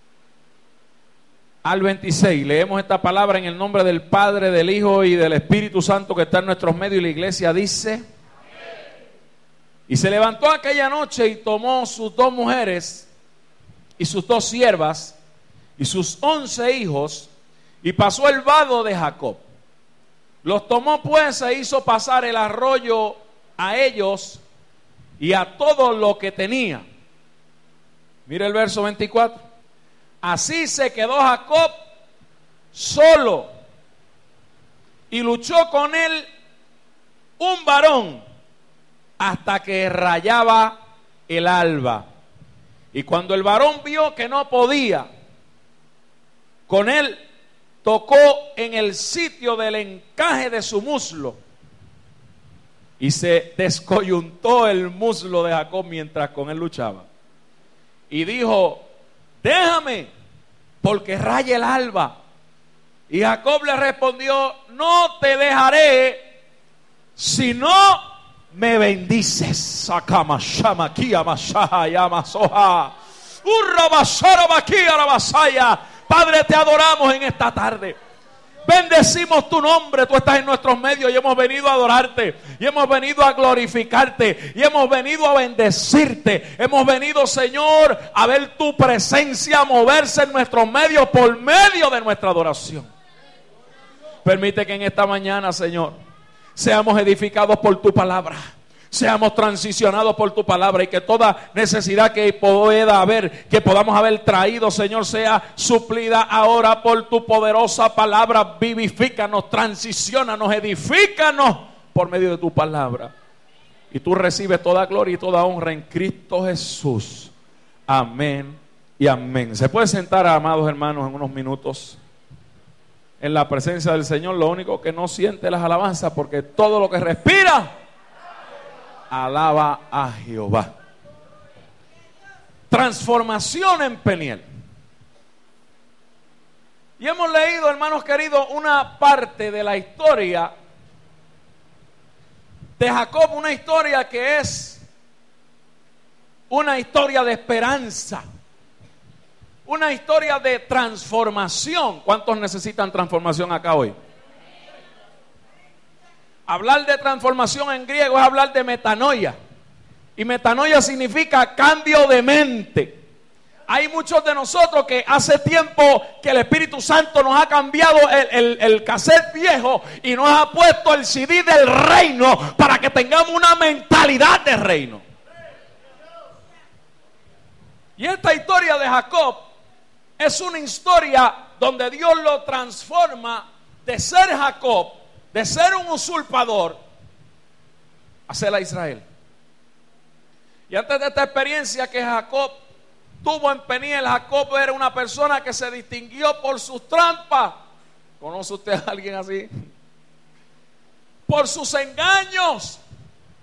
al 26. Leemos esta palabra en el nombre del Padre, del Hijo y del Espíritu Santo que está en nuestros medios, y la iglesia dice: y se levantó aquella noche y tomó sus 2 mujeres y sus 2 siervas y sus 11 hijos y pasó el vado de Jacob. Los tomó pues e hizo pasar el arroyo a ellos y a todo lo que tenía. Mira el verso 24. Así se quedó Jacob solo y luchó con él un varón hasta que rayaba el alba. Y cuando el varón vio que no podía con él, tocó en el sitio del encaje de su muslo y se descoyuntó el muslo de Jacob mientras con él luchaba. Y dijo: déjame, porque raya el alba. Y Jacob le respondió: no te dejaré si no me bendices. Padre, te adoramos en esta tarde. Bendecimos tu nombre, tú estás en nuestros medios y hemos venido a adorarte, y hemos venido a glorificarte, y hemos venido a bendecirte. Hemos venido, Señor, a ver tu presencia moverse en nuestros medios por medio de nuestra adoración. Permite que en esta mañana, Señor, seamos edificados por tu palabra, seamos transicionados por tu palabra, y que toda necesidad que pueda haber, que podamos haber traído, Señor, sea suplida ahora por tu poderosa palabra. Vivifícanos, transiciónanos, edifícanos por medio de tu palabra. Y tú recibes toda gloria y toda honra en Cristo Jesús. Amén y amén. Se puede sentar, amados hermanos, en unos minutos en la presencia del Señor. Lo único que no siente las alabanzas, porque todo lo que respira alaba a Jehová. Transformación en Peniel. Y hemos leído, hermanos queridos, una parte de la historia de Jacob, una historia que es una historia de esperanza, una historia de transformación. ¿Cuántos necesitan transformación acá hoy? Hablar de transformación en griego es hablar de metanoia. Y metanoia significa cambio de mente. Hay muchos de nosotros que hace tiempo que el Espíritu Santo nos ha cambiado el cassette viejo y nos ha puesto el CD del reino para que tengamos una mentalidad de reino. Y esta historia de Jacob es una historia donde Dios lo transforma de ser Jacob, de ser un usurpador, a ser a Israel. Y antes de esta experiencia que Jacob tuvo en Peniel, Jacob era una persona que se distinguió por sus trampas. ¿Conoce usted a alguien así? Por sus engaños.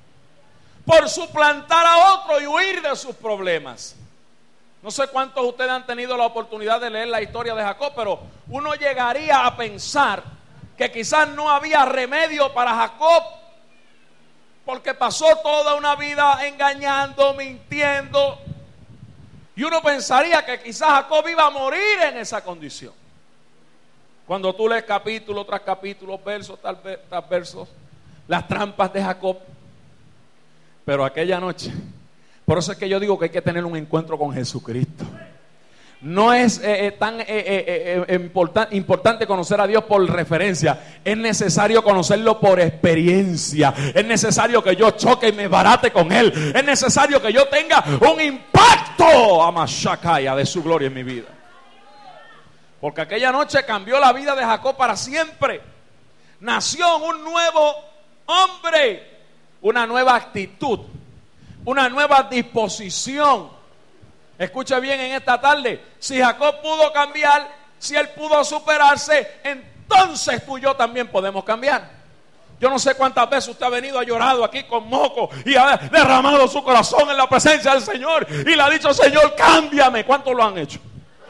por suplantar a otro y huir de sus problemas. No sé cuántos de ustedes han tenido la oportunidad de leer la historia de Jacob, pero uno llegaría a pensar que quizás no había remedio para Jacob, porque pasó toda una vida engañando, mintiendo, y uno pensaría que quizás Jacob iba a morir en esa condición. Cuando tú lees capítulo tras capítulo, verso tras verso, las trampas de Jacob. Pero aquella noche, por eso es que yo digo que hay que tener un encuentro con Jesucristo. No es tan importante conocer a Dios por referencia. Es necesario conocerlo por experiencia. Es necesario que yo choque y me barate con Él. Es necesario que yo tenga un impacto a Mashakaya de su gloria en mi vida. Porque aquella noche cambió la vida de Jacob para siempre. Nació un nuevo hombre, una nueva actitud, una nueva disposición. Escuche bien en esta tarde, si Jacob pudo cambiar, si él pudo superarse, entonces tú y yo también podemos cambiar. Yo no sé cuántas veces usted ha venido, ha llorado aquí con moco y ha derramado su corazón en la presencia del Señor y le ha dicho: Señor, cámbiame. ¿Cuántos lo han hecho?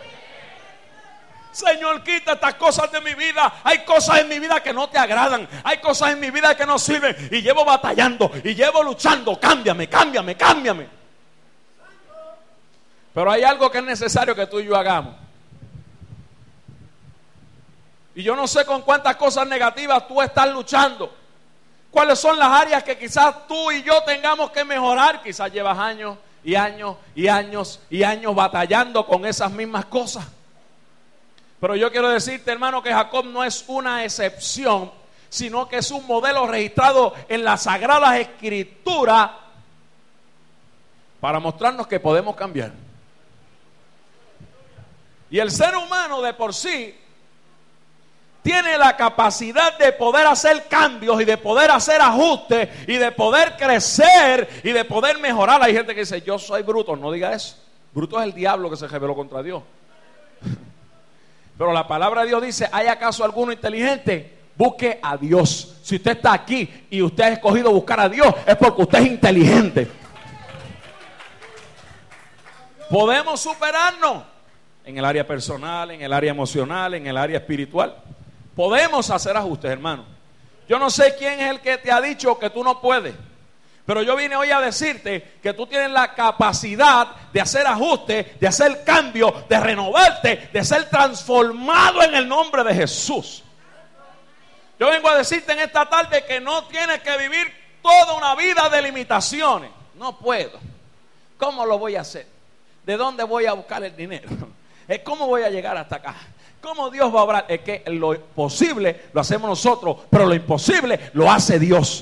Señor, quita estas cosas de mi vida. Hay cosas en mi vida que no te agradan. Hay cosas en mi vida que no sirven. Y llevo batallando y llevo luchando. Cámbiame, cámbiame, cámbiame. Pero hay algo que es necesario que tú y yo hagamos. Y yo no sé con cuántas cosas negativas tú estás luchando. ¿Cuáles son las áreas que quizás tú y yo tengamos que mejorar? Quizás llevas años y años y años y años batallando con esas mismas cosas. Pero yo quiero decirte, hermano, que Jacob no es una excepción, sino que es un modelo registrado en las Sagradas Escrituras para mostrarnos que podemos cambiar. Y el ser humano de por sí tiene la capacidad de poder hacer cambios y de poder hacer ajustes y de poder crecer y de poder mejorar. Hay gente que dice: yo soy bruto. No diga eso. Bruto es el diablo que se rebeló contra Dios. Pero la palabra de Dios dice: ¿hay acaso alguno inteligente? Busque a Dios. Si usted está aquí y usted ha escogido buscar a Dios, es porque usted es inteligente. Podemos superarnos en el área personal, en el área emocional, en el área espiritual. Podemos hacer ajustes, hermano. Yo no sé quién es el que te ha dicho que tú no puedes, pero yo vine hoy a decirte que tú tienes la capacidad de hacer ajustes, de hacer cambios, de renovarte, de ser transformado en el nombre de Jesús. Yo vengo a decirte en esta tarde que no tienes que vivir toda una vida de limitaciones. No puedo. ¿Cómo lo voy a hacer? ¿De dónde voy a buscar el dinero? ¿Cómo voy a llegar hasta acá? ¿Cómo Dios va a obrar? Es que lo posible lo hacemos nosotros, pero lo imposible lo hace Dios.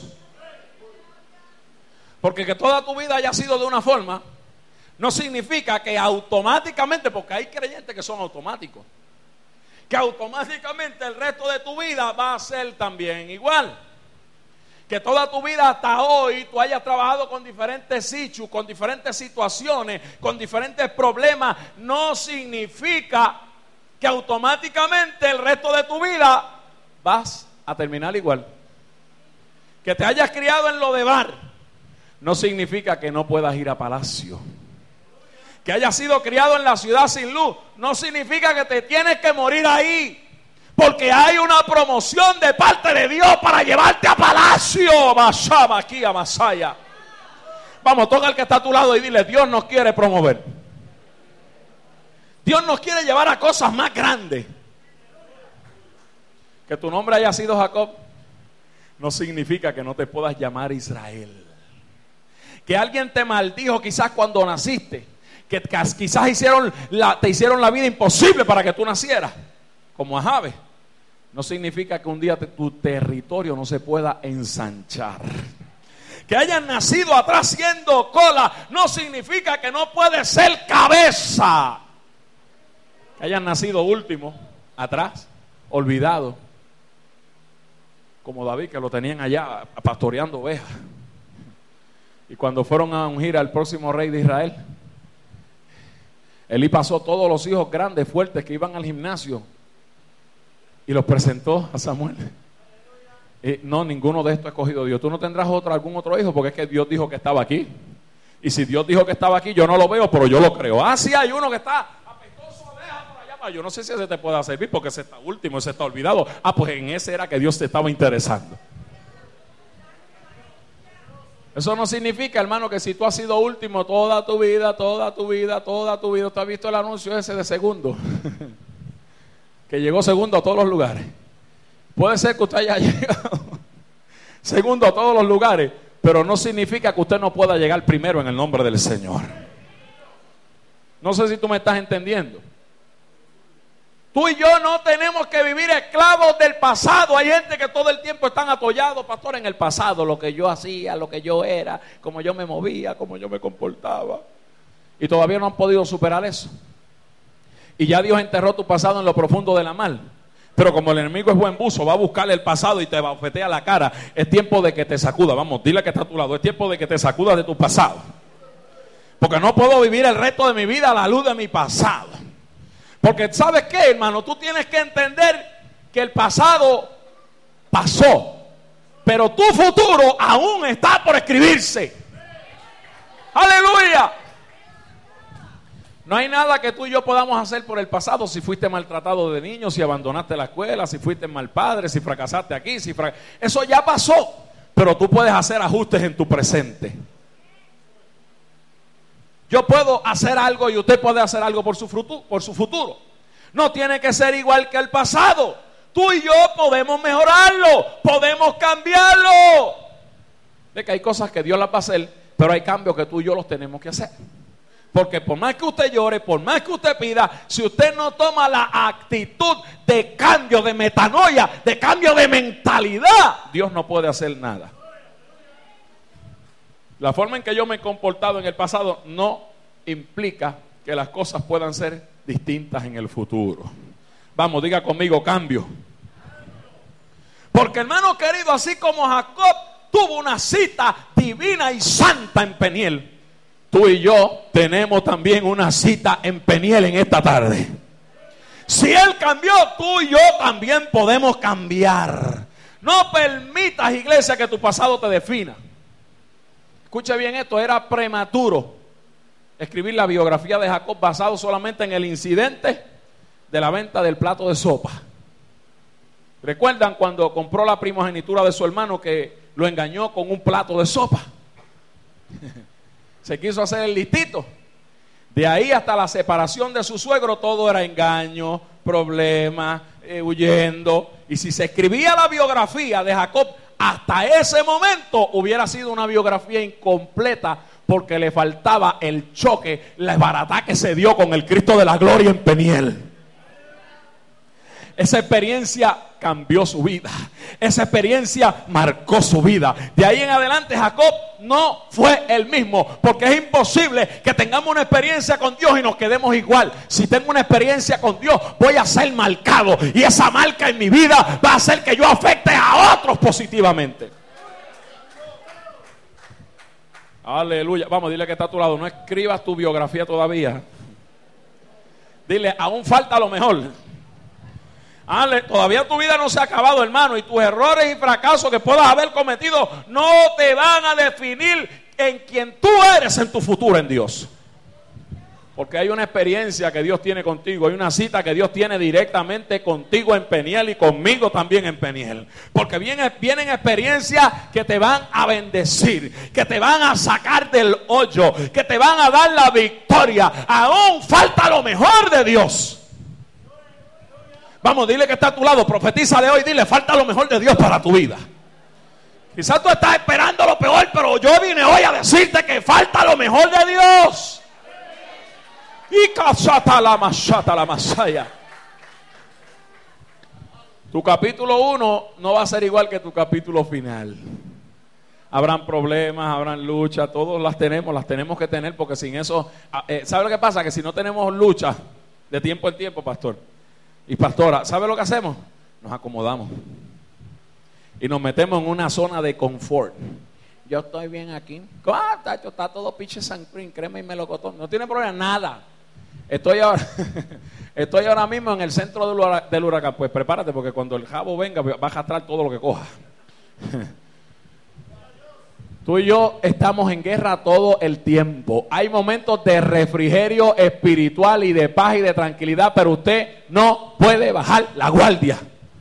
Porque que toda tu vida haya sido de una forma no significa que automáticamente, porque hay creyentes que son automáticos, que automáticamente el resto de tu vida va a ser también igual. Que toda tu vida hasta hoy tú hayas trabajado con diferentes issues, con diferentes situaciones, con diferentes problemas, no significa que automáticamente el resto de tu vida vas a terminar igual. Que te hayas criado en lo de bar no significa que no puedas ir a palacio. Que hayas sido criado en la ciudad sin luz no significa que te tienes que morir ahí. Porque hay una promoción de parte de Dios para llevarte a palacio. Masaba aquí a Masaya. Vamos, toca al que está a tu lado y dile: Dios nos quiere promover. Dios nos quiere llevar a cosas más grandes. Que tu nombre haya sido Jacob no significa que no te puedas llamar Israel. Que alguien te maldijo quizás cuando naciste, que quizás te hicieron la vida imposible para que tú nacieras, como a Jabes, no significa que un día tu territorio no se pueda ensanchar. Que hayan nacido atrás siendo cola no significa que no puedes ser cabeza. Que hayan nacido último, atrás, olvidado, como David, que lo tenían allá pastoreando ovejas. Y cuando fueron a ungir al próximo rey de Israel, Elí pasó todos los hijos grandes, fuertes, que iban al gimnasio, y los presentó a Samuel. No, ninguno de estos ha escogido Dios. Tú no tendrás algún otro hijo, porque es que Dios dijo que estaba aquí. Y si Dios dijo que estaba aquí, yo no lo veo, pero yo lo creo. Ah, sí, hay uno que está apestoso, deja por allá. Yo no sé si ese te pueda servir, porque ese está último, ese está olvidado. Ah, pues en ese era que Dios te estaba interesando. Eso no significa, hermano, que si tú has sido último toda tu vida, ¿tú has visto el anuncio ese de segundo? Que llegó segundo a todos los lugares. Puede ser que usted haya llegado segundo a todos los lugares, pero no significa que usted no pueda llegar primero en el nombre del Señor. No sé si tú me estás entendiendo. Tú y yo no tenemos que vivir esclavos del pasado. Hay gente que todo el tiempo están atollados, pastor, en el pasado. Lo que yo hacía, lo que yo era, cómo yo me movía, cómo yo me comportaba. Y todavía no han podido superar eso. Y ya Dios enterró tu pasado en lo profundo de la mar. Pero como el enemigo es buen buzo, va a buscarle el pasado y te bofetea la cara. Es tiempo de que te sacuda. Vamos, dile que está a tu lado. Es tiempo de que te sacudas de tu pasado. Porque no puedo vivir el resto de mi vida a la luz de mi pasado. Porque ¿sabes qué, hermano? Tú tienes que entender que el pasado pasó, pero tu futuro aún está por escribirse. ¡Aleluya! No hay nada que tú y yo podamos hacer por el pasado. Si fuiste maltratado de niño, si abandonaste la escuela, si fuiste mal padre, si fracasaste aquí, eso ya pasó. Pero tú puedes hacer ajustes en tu presente. Yo puedo hacer algo y usted puede hacer algo por su futuro. No tiene que ser igual que el pasado. Tú y yo podemos mejorarlo, podemos cambiarlo. De que hay cosas que Dios las va a hacer, pero hay cambios que tú y yo los tenemos que hacer. Porque por más que usted llore, por más que usted pida, si usted no toma la actitud de cambio, de metanoia, de cambio de mentalidad, Dios no puede hacer nada. La forma en que yo me he comportado en el pasado no implica que las cosas puedan ser distintas en el futuro. Vamos, diga conmigo, cambio. Porque, hermano querido, así como Jacob tuvo una cita divina y santa en Peniel, tú y yo tenemos también una cita en Peniel en esta tarde. Si él cambió, tú y yo también podemos cambiar. No permitas, iglesia, que tu pasado te defina. Escuche bien esto, era prematuro escribir la biografía de Jacob basado solamente en el incidente de la venta del plato de sopa. ¿Recuerdan cuando compró la primogenitura de su hermano que lo engañó con un plato de sopa? Se quiso hacer el listito. De ahí hasta la separación de su suegro todo era engaño, problemas, huyendo. Y si se escribía la biografía de Jacob hasta ese momento, hubiera sido una biografía incompleta, porque le faltaba el choque, la barata que se dio con el Cristo de la gloria en Peniel. Esa experiencia cambió su vida. Esa experiencia marcó su vida. De ahí en adelante Jacob no fue el mismo, porque es imposible que tengamos una experiencia con Dios y nos quedemos igual. Si tengo una experiencia con Dios, voy a ser marcado, y esa marca en mi vida va a hacer que yo afecte a otros positivamente. Aleluya. Vamos, dile que está a tu lado. No escribas tu biografía todavía. Dile, aún falta lo mejor. Todavía tu vida no se ha acabado, hermano, y tus errores y fracasos que puedas haber cometido no te van a definir en quien tú eres en tu futuro en Dios. Porque hay una experiencia que Dios tiene contigo, hay una cita que Dios tiene directamente contigo en Peniel y conmigo también en Peniel. Porque vienen experiencias que te van a bendecir, que te van a sacar del hoyo, que te van a dar la victoria. Aún falta lo mejor de Dios. Vamos, dile que está a tu lado, profetízale hoy, dile, falta lo mejor de Dios para tu vida. Quizás tú estás esperando lo peor, pero yo vine hoy a decirte que falta lo mejor de Dios. Y casata la masaya. Tu capítulo 1 no va a ser igual que tu capítulo final. Habrán problemas, habrán luchas, todos las tenemos que tener, porque sin eso, ¿sabe lo que pasa? Que si no tenemos lucha de tiempo en tiempo, pastor y pastora, ¿sabe lo que hacemos? Nos acomodamos y nos metemos en una zona de confort. Yo estoy bien aquí. Está todo piche San Cream, crema y melocotón. No tiene problema, nada. Estoy ahora mismo en el centro del huracán. Pues prepárate, porque cuando el jabo venga va a arrastrar todo lo que coja. Tú y yo estamos en guerra todo el tiempo. Hay momentos de refrigerio espiritual y de paz y de tranquilidad, pero usted no puede bajar la guardia.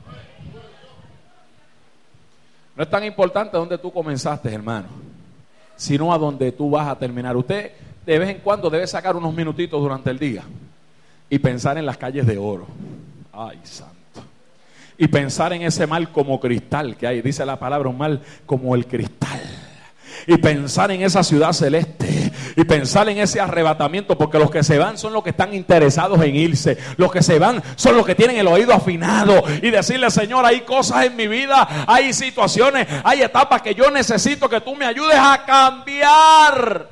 No es tan importante dónde tú comenzaste, hermano, sino a dónde tú vas a terminar. Usted de vez en cuando debe sacar unos minutitos durante el día y pensar en las calles de oro. Ay, santo. Y pensar en ese mar como cristal que hay. Dice la palabra, un mar como el cristal. Y pensar en esa ciudad celeste. Y pensar en ese arrebatamiento. Porque los que se van son los que están interesados en irse. Los que se van son los que tienen el oído afinado. Y decirle, Señor, hay cosas en mi vida, hay situaciones, hay etapas que yo necesito que tú me ayudes a cambiar.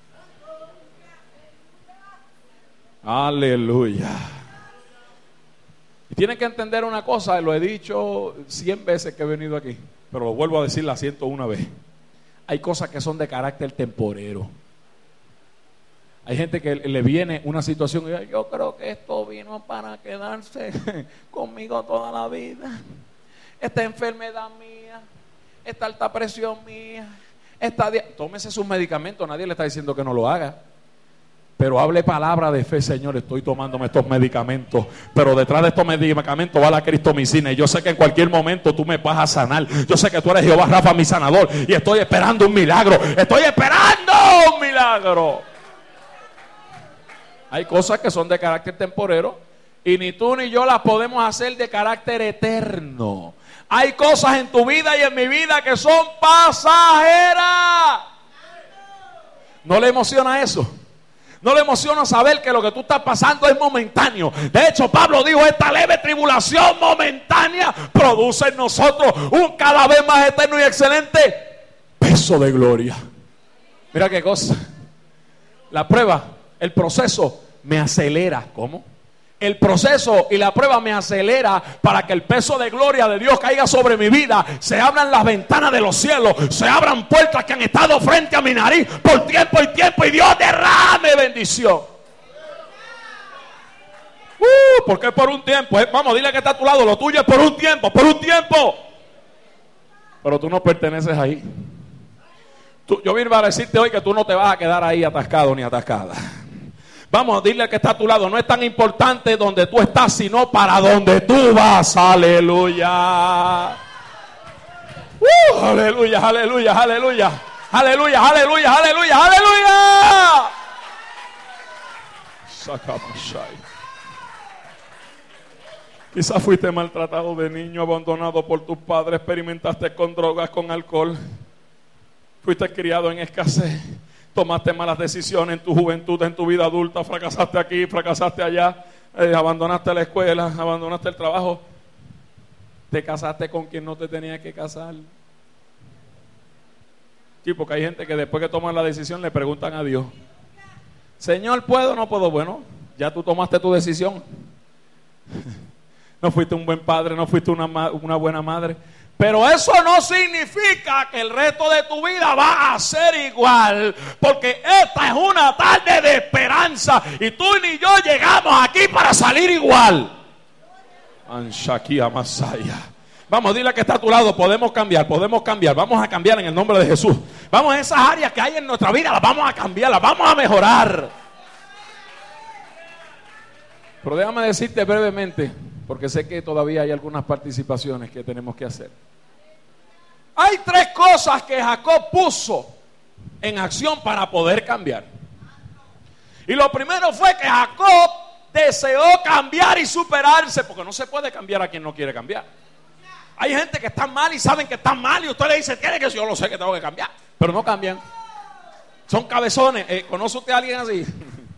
Aleluya. Y tienen que entender una cosa, lo he dicho 100 veces que he venido aquí, pero lo vuelvo a decir la 101 vez. Hay cosas que son de carácter temporero. Hay gente que le viene una situación y dice, yo creo que esto vino para quedarse conmigo toda la vida. Esta enfermedad mía, esta alta presión mía, tómese sus medicamentos, nadie le está diciendo que no lo haga. Pero hable palabra de fe, Señor, estoy tomándome estos medicamentos, pero detrás de estos medicamentos va la cristomicina, y yo sé que en cualquier momento tú me vas a sanar. Yo sé que tú eres Jehová Rafa, mi sanador, y estoy esperando un milagro. Estoy esperando un milagro. Hay cosas que son de carácter temporero y ni tú ni yo las podemos hacer de carácter eterno. Hay cosas en tu vida y en mi vida que son pasajeras. ¿No le emociona eso? ¿No le emociona saber que lo que tú estás pasando es momentáneo? De hecho, Pablo dijo, esta leve tribulación momentánea produce en nosotros un cada vez más eterno y excelente peso de gloria. Mira qué cosa. La prueba, el proceso me acelera. ¿Cómo? El proceso y la prueba me acelera para que el peso de gloria de Dios caiga sobre mi vida. Se abran las ventanas de los cielos, se abran puertas que han estado frente a mi nariz por tiempo y Dios derrame bendición. Porque es por un tiempo. Vamos, dile que está a tu lado, lo tuyo es por un tiempo, pero tú no perteneces ahí. Yo vine a decirte hoy que tú no te vas a quedar ahí atascado ni atascada. Vamos, dile al que está a tu lado, no es tan importante donde tú estás, sino para donde tú vas. Aleluya. Aleluya, aleluya, aleluya. Aleluya, aleluya, aleluya, aleluya. Quizás fuiste maltratado de niño, abandonado por tus padres, experimentaste con drogas, con alcohol. Fuiste criado en escasez. Tomaste malas decisiones en tu juventud, en tu vida adulta, fracasaste aquí, fracasaste allá, abandonaste la escuela, abandonaste el trabajo, te casaste con quien no te tenía que casar. Sí, porque hay gente que después que toman la decisión le preguntan a Dios, Señor, ¿puedo o no puedo? Bueno, ya tú tomaste tu decisión. No fuiste un buen padre, no fuiste una buena madre. Pero eso no significa que el resto de tu vida va a ser igual, porque esta es una tarde de esperanza y tú ni yo llegamos aquí para salir igual. Vamos, dile que está a tu lado, podemos cambiar, vamos a cambiar en el nombre de Jesús. Vamos, a esas áreas que hay en nuestra vida las vamos a cambiar, las vamos a mejorar. Pero déjame decirte brevemente, porque sé que todavía hay algunas participaciones que tenemos que hacer. Hay 3 cosas que Jacob puso en acción para poder cambiar. Y lo primero fue que Jacob deseó cambiar y superarse, porque no se puede cambiar a quien no quiere cambiar. Hay gente que está mal y saben que están mal y usted le dice, tiene que, yo lo sé que tengo que cambiar, pero no cambian. Son cabezones. ¿Conoce usted a alguien así?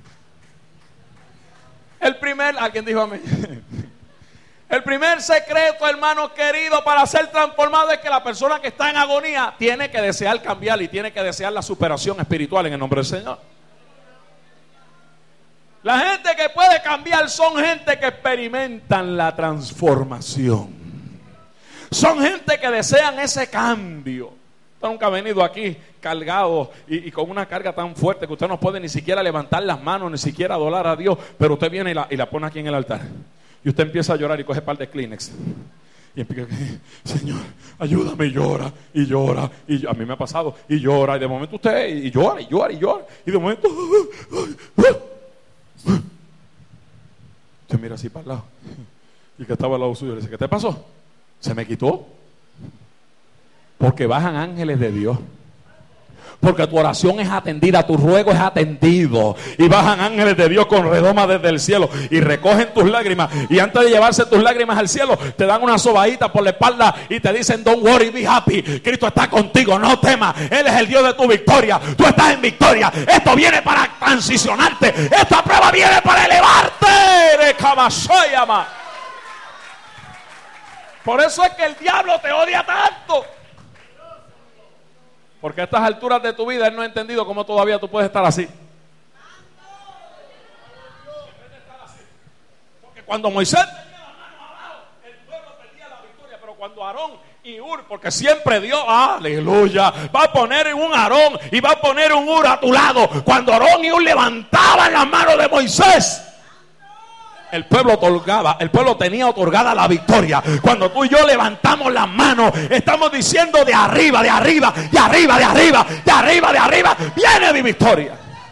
Alguien dijo amén. El primer secreto, hermano querido, para ser transformado es que la persona que está en agonía tiene que desear cambiar y tiene que desear la superación espiritual en el nombre del Señor. La gente que puede cambiar son gente que experimentan la transformación. Son gente que desean ese cambio. Usted nunca ha venido aquí cargado y con una carga tan fuerte que usted no puede ni siquiera levantar las manos, ni siquiera adorar a Dios, pero usted viene y la pone aquí en el altar. Y usted empieza a llorar y coge par de Kleenex. Y empieza, Señor, ayúdame, y llora, y llora, a mí me ha pasado, y llora, y de momento usted, y llora, y llora, y llora, y de momento, usted mira así para el lado, y que estaba al lado suyo, le dice, ¿qué te pasó? Se me quitó. Porque bajan ángeles de Dios. Porque tu oración es atendida, tu ruego es atendido. Y bajan ángeles de Dios con redoma desde el cielo y recogen tus lágrimas. Y antes de llevarse tus lágrimas al cielo, te dan una sobadita por la espalda y te dicen, don't worry, be happy. Cristo está contigo, no temas. Él es el Dios de tu victoria. Tú estás en victoria. Esto viene para transicionarte. Esta prueba viene para elevarte. Por eso es que el diablo te odia tanto. Porque a estas alturas de tu vida él no ha entendido cómo todavía tú puedes estar así. Porque cuando Moisés tenía las manos abajo, el pueblo perdía la victoria. Pero cuando Aarón y Hur, porque siempre Dios, aleluya, va a poner un Aarón y va a poner un Hur a tu lado. Cuando Aarón y Hur levantaban las manos de Moisés, el pueblo otorgaba, el pueblo tenía otorgada la victoria. Cuando tú y yo levantamos las manos, estamos diciendo de arriba, de arriba, de arriba, de arriba, de arriba, de arriba, viene mi victoria.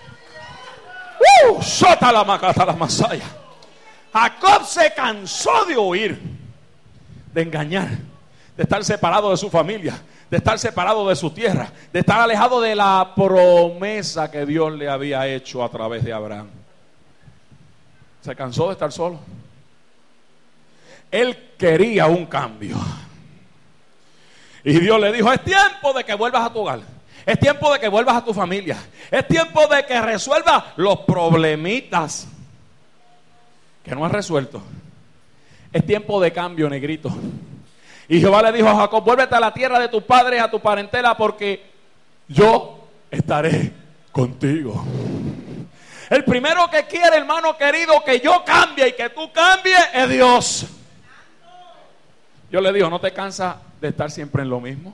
Sota la macata la masaya. Jacob se cansó de huir, de engañar, de estar separado de su familia, de estar separado de su tierra, de estar alejado de la promesa que Dios le había hecho a través de Abraham. Se cansó de estar solo. Él quería un cambio. Y Dios le dijo, es tiempo de que vuelvas a tu hogar. Es tiempo de que vuelvas a tu familia. Es tiempo de que resuelvas los problemitas que no has resuelto. Es tiempo de cambio, negrito. Y Jehová le dijo a Jacob, vuélvete a la tierra de tus padres, a tu parentela, porque yo estaré contigo. El primero que quiere, hermano querido, que yo cambie y que tú cambies es Dios. Yo le digo, ¿no te cansas de estar siempre en lo mismo?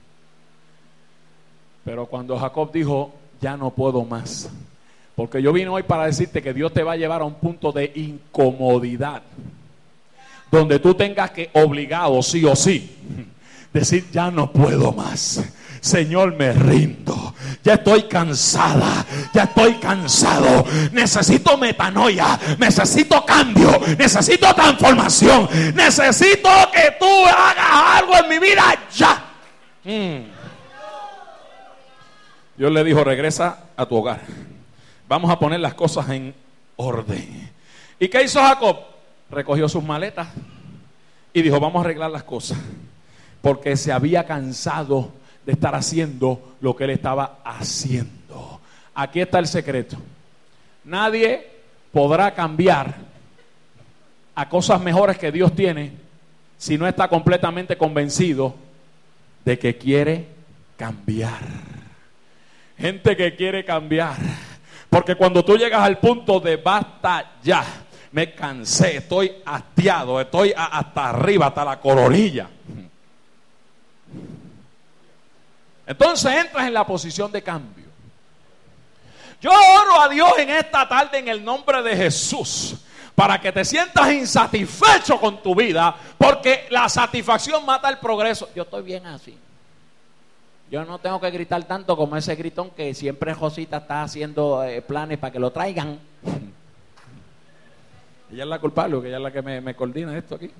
Pero cuando Jacob dijo, ya no puedo más, porque yo vine hoy para decirte que Dios te va a llevar a un punto de incomodidad, donde tú tengas que, obligado, sí o sí, decir, ya no puedo más. Señor, me rindo. Ya estoy cansada. Ya estoy cansado. Necesito metanoia. Necesito cambio. Necesito transformación. Necesito que tú hagas algo en mi vida ya. Dios le dijo, regresa a tu hogar. Vamos a poner las cosas en orden. ¿Y qué hizo Jacob? Recogió sus maletas y dijo, vamos a arreglar las cosas. Porque se había cansado de estar haciendo lo que él estaba haciendo. Aquí está el secreto. Nadie podrá cambiar a cosas mejores que Dios tiene si no está completamente convencido de que quiere cambiar. Gente que quiere cambiar. Porque cuando tú llegas al punto de basta ya, me cansé, estoy hastiado, estoy hasta arriba, hasta la coronilla, entonces entras en la posición de cambio. Yo oro a Dios en esta tarde en el nombre de Jesús, para que te sientas insatisfecho con tu vida, porque la satisfacción mata el progreso. Yo estoy bien así. Yo no tengo que gritar tanto como ese gritón que siempre Josita está haciendo planes para que lo traigan. Ella es la culpable, que ella es la que me coordina esto aquí.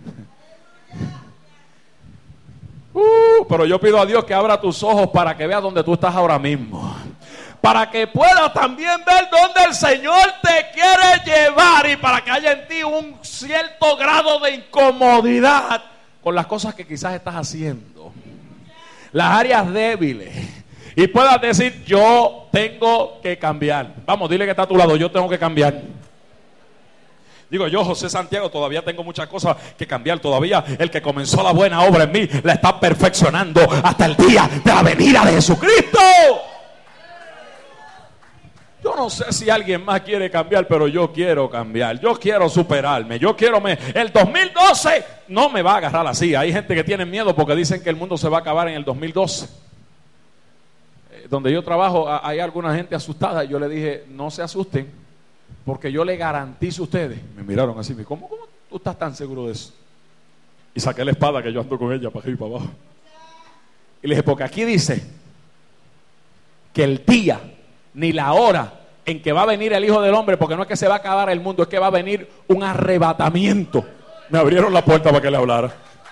Pero yo pido a Dios que abra tus ojos para que veas donde tú estás ahora mismo, para que puedas también ver dónde el Señor te quiere llevar, y para que haya en ti un cierto grado de incomodidad con las cosas que quizás estás haciendo, las áreas débiles, y puedas decir, yo tengo que cambiar. Vamos, dile que está a tu lado, yo tengo que cambiar. Digo, yo, José Santiago, todavía tengo muchas cosas que cambiar. Todavía el que comenzó la buena obra en mí la está perfeccionando hasta el día de la venida de Jesucristo. Yo no sé si alguien más quiere cambiar, pero yo quiero cambiar. Yo quiero superarme. El 2012 no me va a agarrar así. Hay gente que tiene miedo porque dicen que el mundo se va a acabar en el 2012. Donde yo trabajo hay alguna gente asustada. Yo le dije, no se asusten, porque yo le garantizo a ustedes. Me miraron así, ¿cómo tú estás tan seguro de eso? Y saqué la espada que yo ando con ella para arriba y para abajo. Y le dije, porque aquí dice que el día ni la hora en que va a venir el Hijo del Hombre, porque no es que se va a acabar el mundo, es que va a venir un arrebatamiento. Me abrieron la puerta para que le hablara.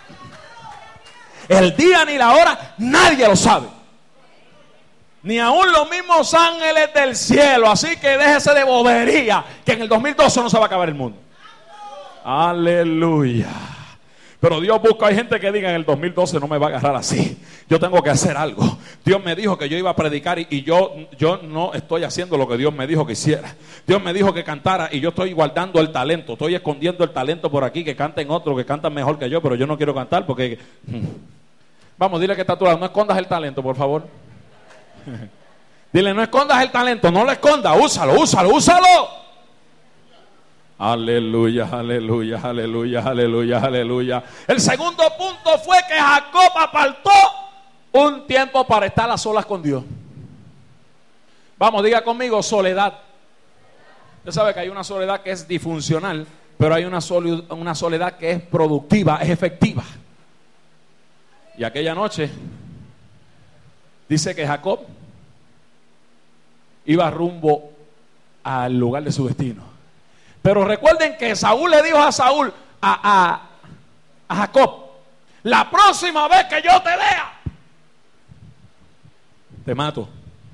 El día ni la hora nadie lo sabe, ni aún los mismos ángeles del cielo. Así que déjese de bobería, que en el 2012 no se va a acabar el mundo. Aleluya. Pero Dios busca, hay gente que diga, en el 2012 no me va a agarrar así, yo tengo que hacer algo. Dios me dijo que yo iba a predicar y yo no estoy haciendo lo que Dios me dijo que hiciera. Dios me dijo que cantara y yo estoy guardando el talento, estoy escondiendo el talento por aquí, que canten otros que cantan mejor que yo, pero yo no quiero cantar porque... Vamos, dile que está a tu lado, no escondas el talento, por favor. Dile, no escondas el talento, no lo escondas, úsalo. Aleluya, aleluya, aleluya, aleluya, aleluya. El segundo punto fue que Jacob apartó un tiempo para estar a solas con Dios. Vamos, diga conmigo, soledad. Usted sabe que hay una soledad que es disfuncional, pero hay una soledad que es productiva, es efectiva. Y aquella noche dice que Jacob iba rumbo al lugar de su destino. Pero recuerden que Saúl le dijo a Jacob, la próxima vez que yo te vea, te mato.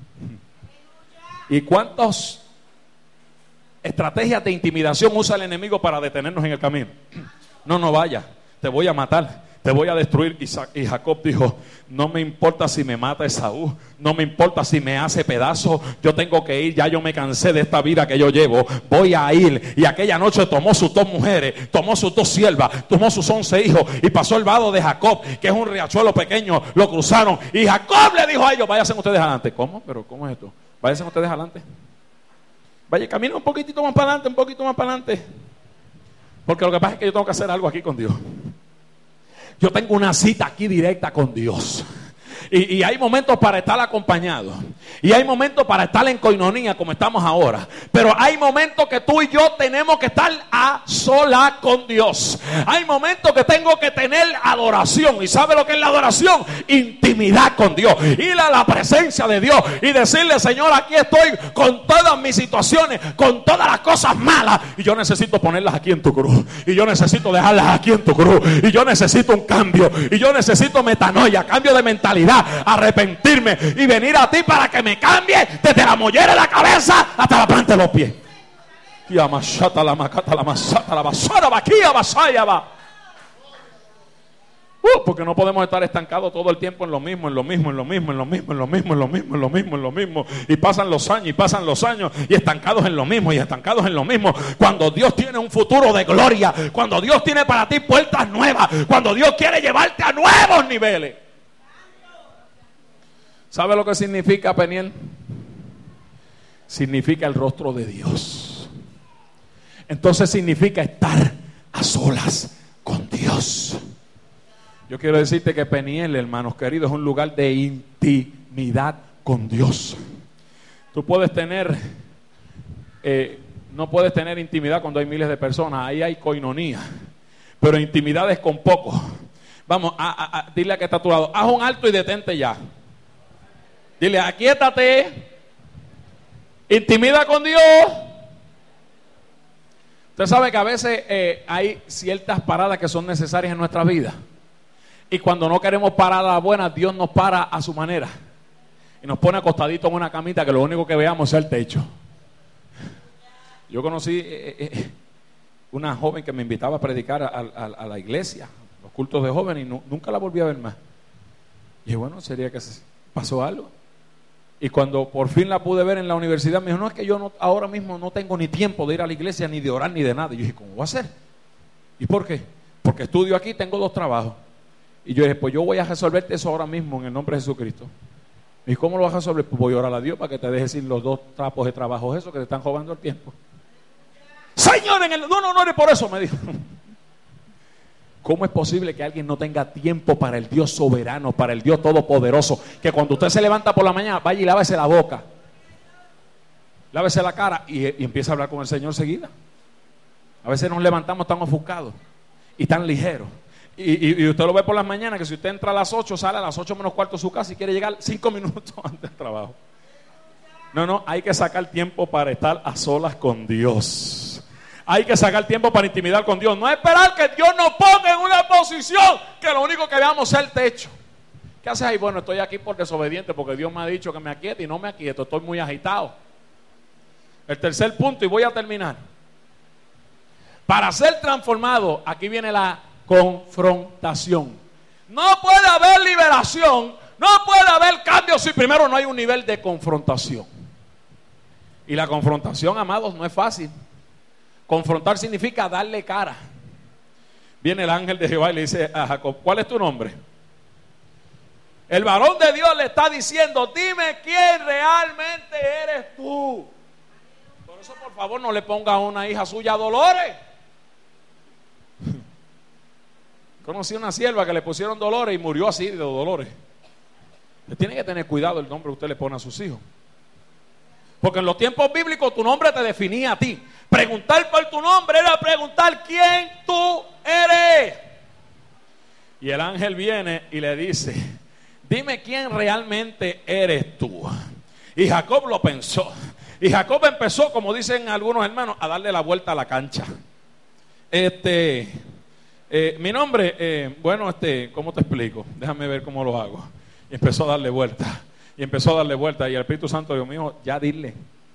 ¿Y cuántas estrategias de intimidación usa el enemigo para detenernos en el camino? No vaya, te voy a matar, te voy a destruir. Y Jacob dijo, no me importa si me mata Esaú, no me importa si me hace pedazos, yo tengo que ir, ya yo me cansé de esta vida que yo llevo, voy a ir. Y aquella noche tomó sus 2 mujeres, tomó sus 2 siervas, tomó sus 11 hijos y pasó el vado de Jacob, que es un riachuelo pequeño, lo cruzaron. Y Jacob le dijo a ellos, váyanse ustedes adelante. ¿Cómo? ¿Pero cómo es esto? Váyanse ustedes adelante. Vaya, camina un poquitito más para adelante, un poquito más para adelante. Porque lo que pasa es que yo tengo que hacer algo aquí con Dios. Yo tengo una cita aquí directa con Dios. Y hay momentos para estar acompañados. Y hay momentos para estar en coinonía como estamos ahora. Pero hay momentos que tú y yo tenemos que estar a solas con Dios. Hay momentos que tengo que tener adoración. ¿Y sabe lo que es la adoración? Intimidad con Dios. Ir a la presencia de Dios y decirle, Señor, aquí estoy con todas mis situaciones, con todas las cosas malas. Y yo necesito ponerlas aquí en tu cruz. Y yo necesito dejarlas aquí en tu cruz. Y yo necesito un cambio. Y yo necesito metanoia, cambio de mentalidad, arrepentirme y venir a ti para que me cambie desde la mollera de la cabeza hasta la planta de los pies. Porque no podemos estar estancados todo el tiempo en lo mismo. Y pasan los años y estancados en lo mismo. Cuando Dios tiene un futuro de gloria, cuando Dios tiene para ti puertas nuevas, cuando Dios quiere llevarte a nuevos niveles. ¿Sabe lo que significa Peniel? Significa el rostro de Dios. Entonces significa estar a solas con Dios. Yo quiero decirte que Peniel, hermanos queridos, es un lugar de intimidad con Dios. Tú puedes tener, no puedes tener intimidad cuando hay miles de personas. Ahí hay coinonía, pero intimidad es con pocos. Vamos, dile a que está a tu lado, haz un alto y detente ya. Dile, aquíétate, intimida con Dios. Usted sabe que a veces hay ciertas paradas que son necesarias en nuestra vida. Y cuando no queremos paradas buenas, Dios nos para a su manera. Y nos pone acostaditos en una camita que lo único que veamos es el techo. Yo conocí una joven que me invitaba a predicar a la iglesia, los cultos de jóvenes, y nunca la volví a ver más. Y bueno, sería que pasó algo. Y cuando por fin la pude ver en la universidad, me dijo, no, es que yo ahora mismo no tengo ni tiempo de ir a la iglesia, ni de orar, ni de nada. Y yo dije, ¿cómo va a ser? ¿Y por qué? Porque estudio aquí, tengo 2 trabajos. Y yo dije, pues yo voy a resolverte eso ahora mismo en el nombre de Jesucristo. ¿Y cómo lo vas a resolver? Pues voy a orar a Dios para que te dejes ir los 2 trapos de trabajo esos que te están robando el tiempo. Señor, no eres por eso, me dijo. ¿Cómo es posible que alguien no tenga tiempo para el Dios soberano, para el Dios todopoderoso? Que cuando usted se levanta por la mañana, vaya y lávese la boca, lávese la cara y empieza a hablar con el Señor seguida. A veces nos levantamos tan ofuscados y tan ligeros Y usted lo ve por las mañanas, que si usted entra a las 8, sale a las 8 menos cuarto de su casa y quiere llegar 5 minutos antes del trabajo. No, hay que sacar tiempo para estar a solas con Dios. Hay que sacar tiempo para intimidar con Dios. No esperar que Dios nos ponga en una posición que lo único que veamos es el techo. ¿Qué haces ahí? Bueno, estoy aquí por desobediente porque Dios me ha dicho que me aquiete y no me aquieto. Estoy muy agitado. El tercer punto, y voy a terminar. Para ser transformado, aquí viene la confrontación. No puede haber liberación, no puede haber cambio si primero no hay un nivel de confrontación. Y la confrontación, amados, no es fácil. Confrontar significa darle cara. Viene el ángel de Jehová y le dice a Jacob, ¿cuál es tu nombre? El varón de Dios le está diciendo, dime quién realmente eres tú. Por eso, por favor, no le ponga a una hija suya Dolores. Conocí una sierva que le pusieron Dolores y murió así de Dolores. Usted tiene que tener cuidado el nombre que usted le pone a sus hijos. Porque en los tiempos bíblicos tu nombre te definía a ti. Preguntar por tu nombre era preguntar quién tú eres. Y el ángel viene y le dice, dime quién realmente eres tú. Y Jacob lo pensó. Y Jacob empezó, como dicen algunos hermanos, a darle la vuelta a la cancha. Mi nombre, ¿cómo te explico? Déjame ver cómo lo hago. Y empezó a darle vuelta. Y empezó a darle vuelta. Y el Espíritu Santo, Dios mío, ya dile.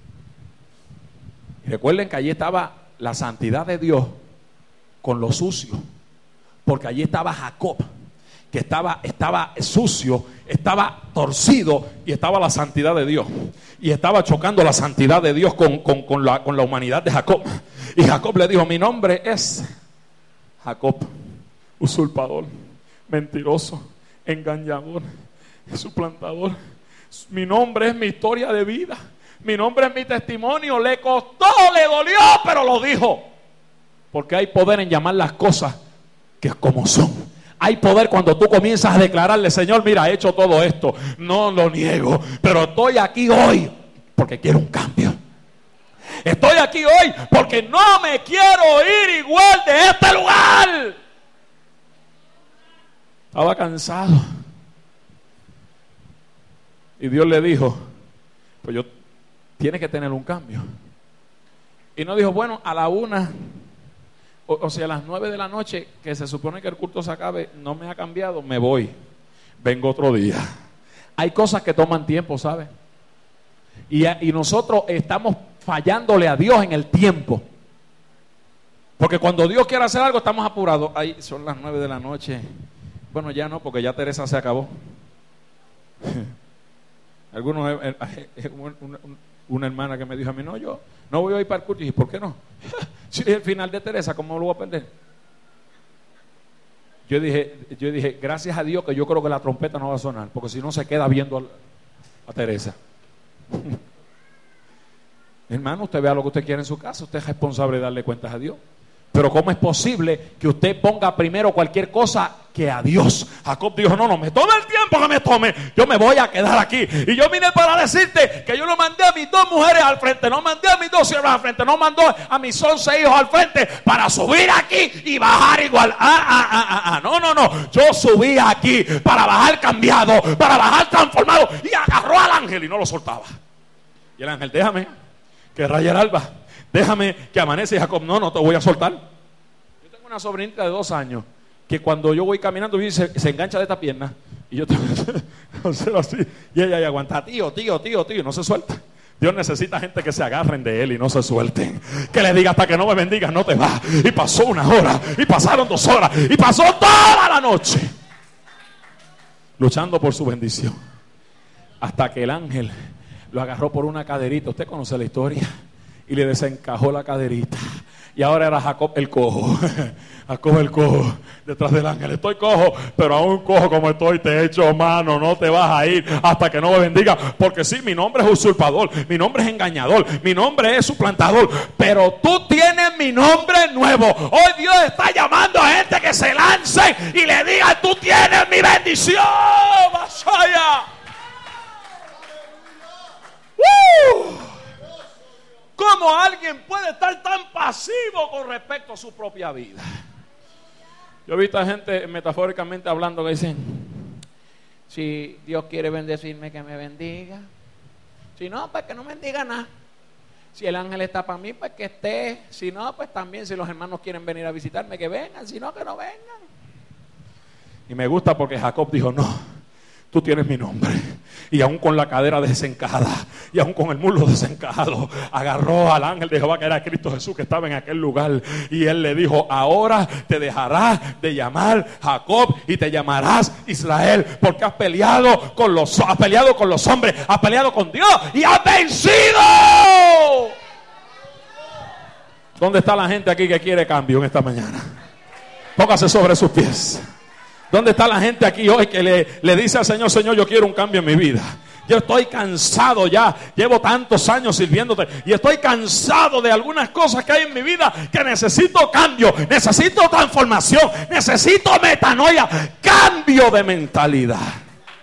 Y recuerden que allí estaba la santidad de Dios con lo sucio. Porque allí estaba Jacob, que estaba sucio, estaba torcido, y estaba la santidad de Dios. Y estaba chocando la santidad de Dios con la humanidad de Jacob. Y Jacob le dijo, mi nombre es Jacob, usurpador, mentiroso, engañador, suplantador. Mi nombre es mi historia de vida. Mi nombre es mi testimonio. Le costó, le dolió, pero lo dijo. Porque hay poder en llamar las cosas que como son. Hay poder cuando tú comienzas a declararle, Señor, mira, he hecho todo esto, no lo niego, pero estoy aquí hoy porque quiero un cambio. Estoy aquí hoy porque no me quiero ir igual de este lugar. Estaba cansado. Y Dios le dijo, pues tienes que tener un cambio. Y no dijo, bueno, a la 1, o sea, a las 9 de la noche, que se supone que el culto se acabe, no me ha cambiado, me voy. Vengo otro día. Hay cosas que toman tiempo, ¿sabes? Y nosotros estamos fallándole a Dios en el tiempo. Porque cuando Dios quiere hacer algo, estamos apurados. Ahí son las 9 de la noche. Bueno, ya no, porque ya Teresa se acabó. Algunos, una hermana que me dijo a mí, no, yo no voy a ir para el culto. Y dije, ¿por qué no? Si es el final de Teresa, ¿cómo lo voy a perder? Yo dije, gracias a Dios que yo creo que la trompeta no va a sonar, porque si no se queda viendo a Teresa. Hermano, usted vea lo que usted quiere en su casa, usted es responsable de darle cuentas a Dios. Pero ¿cómo es posible que usted ponga primero cualquier cosa que a Dios? Jacob dijo, no, me tome el tiempo que me tome, yo me voy a quedar aquí. Y yo vine para decirte que yo no mandé a mis 2 mujeres al frente, no mandé a mis 2 siervas al frente, no mandó a mis 11 hijos al frente para subir aquí y bajar igual. No, yo subí aquí para bajar cambiado, para bajar transformado. Y agarró al ángel y no lo soltaba. Y el ángel, déjame que raye el alba, déjame que amanece. Y Jacob, no te voy a soltar. Yo tengo una sobrinita de 2 años que cuando yo voy caminando se engancha de esta pierna y yo tengo que hacer así y ella aguanta, tío, no se suelta. Dios necesita gente que se agarren de él y no se suelten, que le diga hasta que no me bendigas no te vas. Y pasó 1 hora y pasaron 2 horas y pasó toda la noche luchando por su bendición, hasta que el ángel lo agarró por una caderita. Usted conoce la historia. Y le desencajó la caderita. Y ahora era Jacob el cojo. Jacob el cojo detrás del ángel. Estoy cojo, pero aún cojo como estoy, te he hecho mano. No te vas a ir hasta que no me bendiga. Porque sí, mi nombre es usurpador, mi nombre es engañador, mi nombre es suplantador, pero tú tienes mi nombre nuevo. Hoy Dios está llamando a gente que se lance y le diga, tú tienes mi bendición. Vaya. ¿Cómo alguien puede estar tan pasivo con respecto a su propia vida? Yo he visto a gente metafóricamente hablando que dicen: si Dios quiere bendecirme, que me bendiga. Si no, pues que no bendiga nada. Si el ángel está para mí, pues que esté. Si no, pues también, si los hermanos quieren venir a visitarme, que vengan. Si no, que no vengan. Y me gusta porque Jacob dijo: no, tú tienes mi nombre. Y aún con la cadera desencajada, y aún con el muslo desencajado, agarró al ángel de Jehová, que era Cristo Jesús, que estaba en aquel lugar. Y él le dijo: ahora te dejarás de llamar Jacob y te llamarás Israel, porque has peleado con los hombres, has peleado con Dios y has vencido. ¿Dónde está la gente aquí que quiere cambio en esta mañana? Póngase sobre sus pies. ¿Dónde está la gente aquí hoy que le dice al Señor: Señor, yo quiero un cambio en mi vida? Yo estoy cansado ya, llevo tantos años sirviéndote y estoy cansado de algunas cosas que hay en mi vida que necesito cambio, necesito transformación, necesito metanoia, cambio de mentalidad.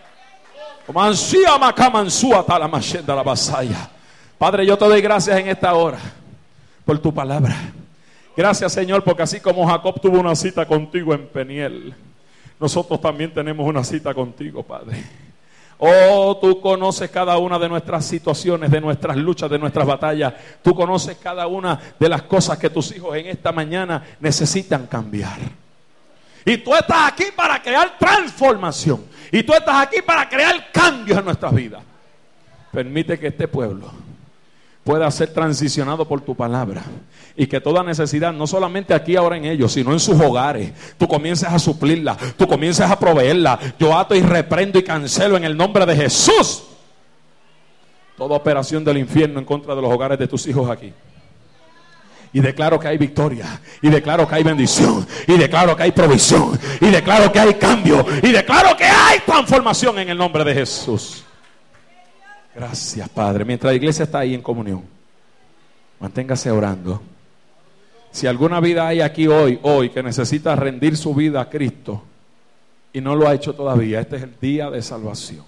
Padre, yo te doy gracias en esta hora por tu palabra. Gracias, Señor, porque así como Jacob tuvo una cita contigo en Peniel, nosotros también tenemos una cita contigo, Padre. Oh, tú conoces cada una de nuestras situaciones, de nuestras luchas, de nuestras batallas. Tú conoces cada una de las cosas que tus hijos en esta mañana necesitan cambiar. Y tú estás aquí para crear transformación. Y tú estás aquí para crear cambios en nuestras vidas. Permite que este pueblo pueda ser transicionado por tu palabra, y que toda necesidad, no solamente aquí ahora en ellos, sino en sus hogares, tú comiences a suplirla, tú comiences a proveerla. Yo ato y reprendo y cancelo en el nombre de Jesús toda operación del infierno en contra de los hogares de tus hijos aquí. Y declaro que hay victoria, y declaro que hay bendición, y declaro que hay provisión, y declaro que hay cambio, y declaro que hay transformación en el nombre de Jesús. Gracias, Padre. Mientras la iglesia está ahí en comunión, manténgase orando. Si alguna vida hay aquí hoy que necesita rendir su vida a Cristo y no lo ha hecho todavía, este es el día de salvación.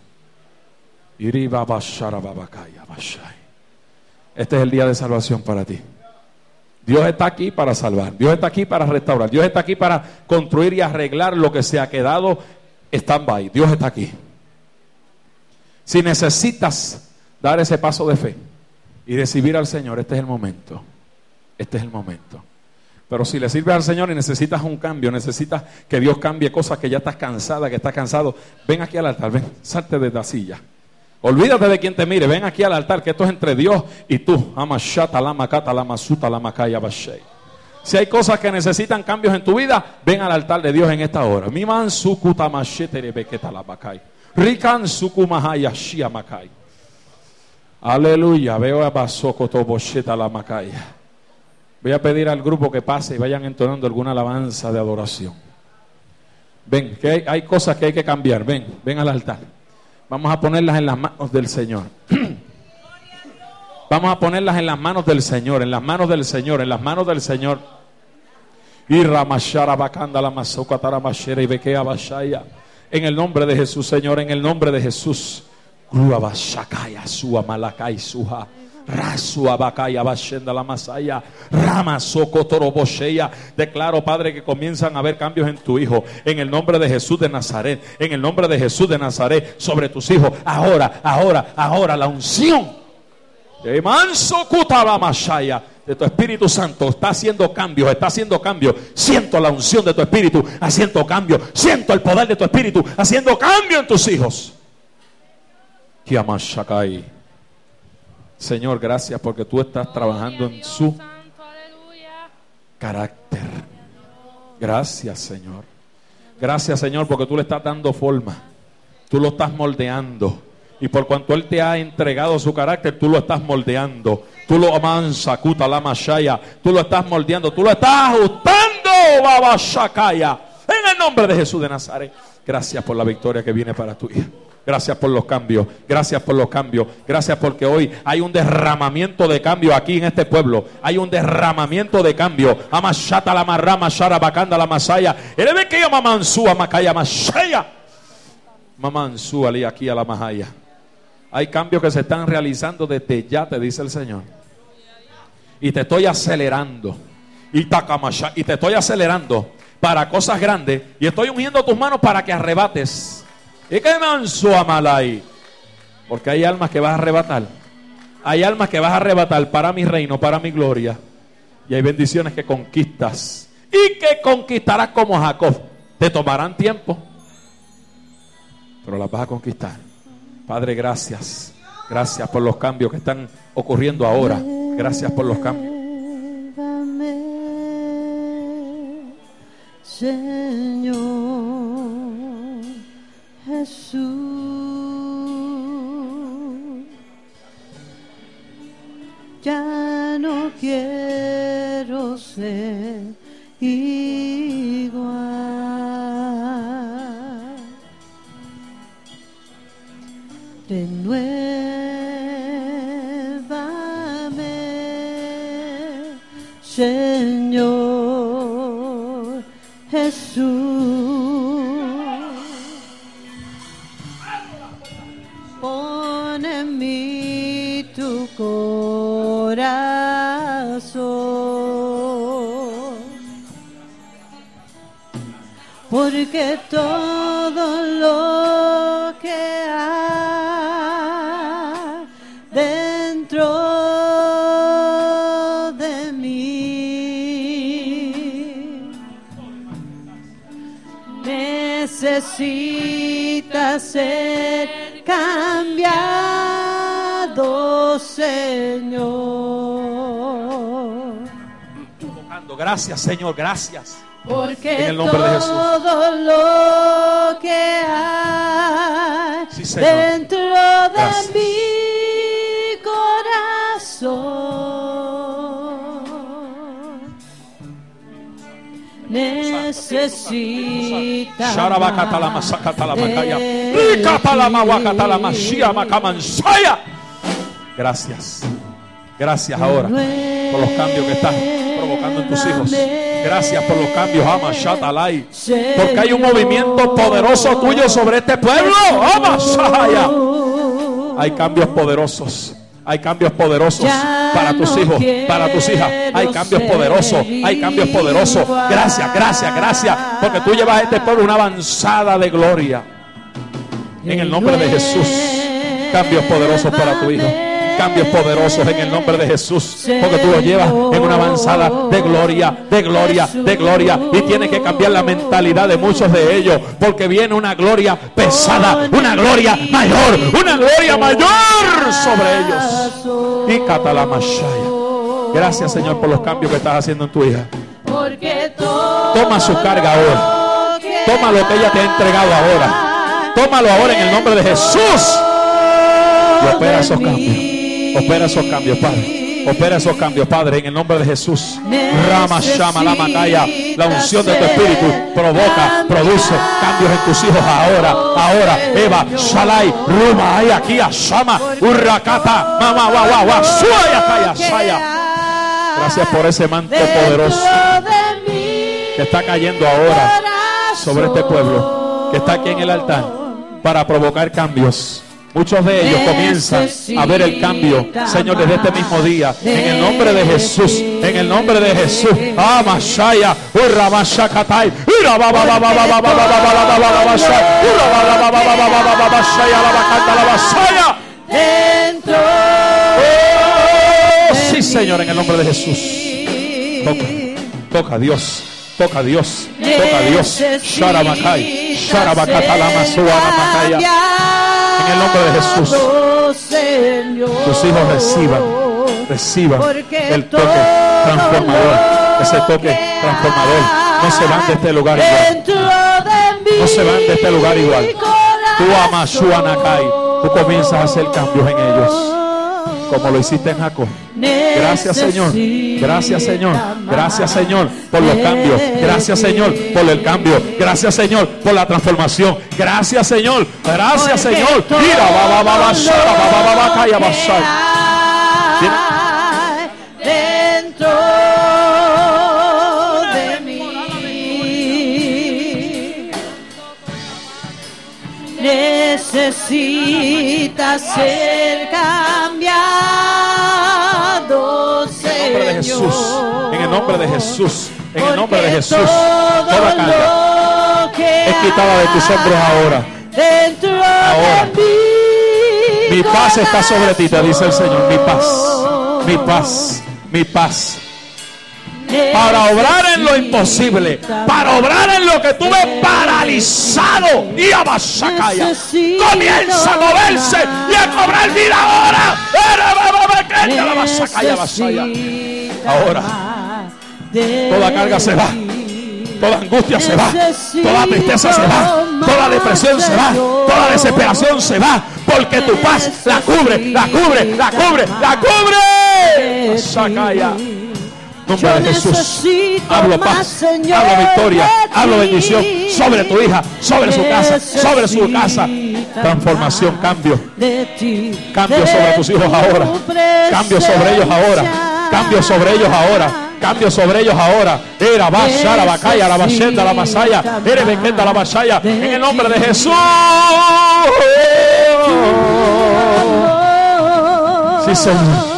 Este es el día de salvación para ti. Dios está aquí para salvar, Dios está aquí para restaurar, Dios está aquí para construir y arreglar lo que se ha quedado stand-by. Dios está aquí. Si necesitas dar ese paso de fe y recibir al Señor, este es el momento. Este es el momento. Pero si le sirves al Señor y necesitas un cambio, necesitas que Dios cambie cosas que ya estás cansada, que estás cansado, ven aquí al altar, ven, salte de la silla. Olvídate de quien te mire, ven aquí al altar, que esto es entre Dios y tú. Si hay cosas que necesitan cambios en tu vida, ven al altar de Dios en esta hora. Aleluya. Veo a Basokoto Bosheta la Macaya. Voy a pedir al grupo que pase y vayan entonando alguna alabanza de adoración. Ven, que hay cosas que hay que cambiar. Ven al altar. Vamos a ponerlas en las manos del Señor. Vamos a ponerlas en las manos del Señor, en las manos del Señor, en las manos del Señor. Y Ramashara Bakanda la Masokatara Mashera y Bekea Bashaya. En el nombre de Jesús, Señor, en el nombre de Jesús. Ruabashakaya Sua Malakai Suha. Rasua Bakaya Bashenda la Masaya. Rama Sokotoro Bosheya. Declaro, Padre, que comienzan a haber cambios en tu hijo. En el nombre de Jesús de Nazaret. En el nombre de Jesús de Nazaret. Sobre tus hijos. Ahora la unción de Manso Kutaba Mashaya, de tu Espíritu Santo está haciendo cambios, Siento la unción de tu Espíritu haciendo cambio. Siento el poder de tu Espíritu haciendo cambio en tus hijos. Kiamashakai. Señor, gracias porque tú estás trabajando en su carácter. Gracias, Señor. Gracias, Señor, porque tú le estás dando forma. Tú lo estás moldeando. Y por cuanto Él te ha entregado su carácter, tú lo estás moldeando. Tú lo amansa, kuta la mashaya. Tú lo estás moldeando. Tú lo estás ajustando, babashakaya. En el nombre de Jesús de Nazaret. Gracias por la victoria que viene para tu hija. Gracias por los cambios. Gracias por los cambios. Gracias porque hoy hay un derramamiento de cambio aquí en este pueblo. Hay un derramamiento de cambio. Amashata la marrama, shara bakanda la masaya. Eleve que yo mamansua makaya mashaya. Mamansua li aquí a la mahaya. Hay cambios que se están realizando desde ya, te dice el Señor. Y te estoy acelerando. Y te estoy acelerando para cosas grandes. Y estoy ungiendo tus manos para que arrebates. Y que manso amalai. Porque hay almas que vas a arrebatar. Hay almas que vas a arrebatar para mi reino, para mi gloria. Y hay bendiciones que conquistas. Y que conquistarás como Jacob. Te tomarán tiempo, pero las vas a conquistar. Padre, gracias. Gracias por los cambios que están ocurriendo ahora. Gracias por los cambios. Señor Jesús, ya no quiero ser igual. Renuévame, Señor Jesús. Pon en mí tu corazón, porque todo lo que hay dentro de mí necesita ser cambiado, Señor. Gracias, Señor, gracias. Porque en el nombre de Jesús. todo lo que hay Sí, Señor. dentro Gracias. de mi corazón necesita Gracias. Gracias ahora por los cambios que estás provocando en tus hijos. Gracias por los cambios, Amashatalai. Porque hay un movimiento poderoso tuyo sobre este pueblo. Amashaya. Hay cambios poderosos. Hay cambios poderosos para tus hijos, para tus hijas. Hay cambios poderosos. Hay cambios poderosos. Gracias, gracias, gracias. Porque tú llevas a este pueblo una avanzada de gloria. En el nombre de Jesús. Cambios poderosos para tu hijo. Cambios poderosos en el nombre de Jesús, porque tú lo llevas en una avanzada de gloria, de gloria, de gloria, y tienes que cambiar la mentalidad de muchos de ellos, porque viene una gloria pesada, una gloria mayor sobre ellos. Y Catalamashaya. Gracias, Señor, por los cambios que estás haciendo en tu hija. Toma su carga ahora, toma lo que ella te ha entregado ahora, tómalo ahora en el nombre de Jesús y opera esos cambios. Opera esos cambios, Padre. Opera esos cambios, Padre, en el nombre de Jesús. Rama, Shama, la Mataya. La unción de tu espíritu provoca, produce cambios en tus hijos ahora. Eva, Shalai, Ruma, hay aquí, Shama, Urrakata, Mama, Wawa, Suaya, Kaya, Saya. Gracias por ese manto poderoso que está cayendo ahora sobre este pueblo, que está aquí en el altar para provocar cambios. Muchos de ellos comienzan a ver el cambio, Señor, desde este mismo día. En el nombre de Jesús, en el nombre de Jesús. Amashaya, Urramashakatai, sí, Señor, en el nombre de Jesús. Toca a Dios. Toca a Dios. Toca a Dios. Sharabakai, Sharabakatalama, Suanamakaya. En el nombre de Jesús, tus hijos reciban el toque transformador, ese toque transformador. No se van de este lugar igual. No se van de este lugar igual. Tú amas Shuanakai. Tú comienzas a hacer cambios en ellos, como lo hiciste en Jacob. Gracias, Señor. Gracias, Señor. Gracias, Señor, por los cambios. Gracias, Señor, por el cambio. Gracias, Señor, por la transformación. Gracias, Señor. Gracias, Señor. Mira, dentro de mí necesita ser cambiado, Señor. En el nombre de Jesús, En el nombre de Jesús, toda carga es quitada de tus hombros ahora. Ahora. Mi paz está sobre ti, te dice el Señor. Mi paz, mi paz, mi paz. Para obrar en lo imposible, para obrar en lo que tú ves paralizado, y a Basacaya comienza a moverse y a cobrar vida ahora. Ahora, toda carga se va, toda angustia se va, toda tristeza se va, toda depresión se va, toda desesperación se va, porque tu paz la cubre, la cubre, la cubre, la cubre. Basacaya. Nombre de Jesús, hablo paz, hablo victoria, hablo bendición sobre tu hija, sobre su casa, sobre su casa. Transformación, cambio, cambio sobre tus hijos ahora, cambio sobre ellos ahora, cambio sobre ellos ahora, cambio sobre ellos ahora. Era Basha, la Bacaya, la Bashenda, la Masaya, eres Bequenda, la Basaya, en el nombre de Jesús. Sí, Señor.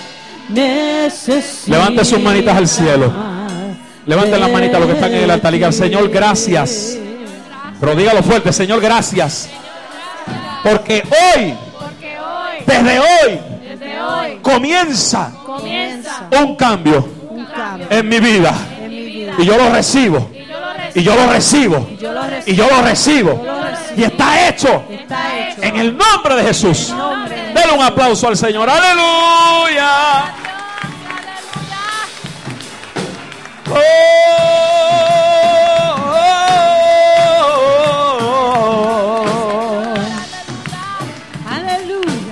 Levante sus manitas al cielo. Levanten las manitas los que están en el altar. Digan: Señor, gracias. Pero dígalo fuerte: Señor, gracias. Porque hoy, desde hoy, comienza un cambio en mi vida. Y yo lo recibo. Y yo lo recibo. Y yo lo recibo. Y está hecho. En el nombre de Jesús. Denle un aplauso al Señor. Aleluya. Oh, oh, oh. Aleluya.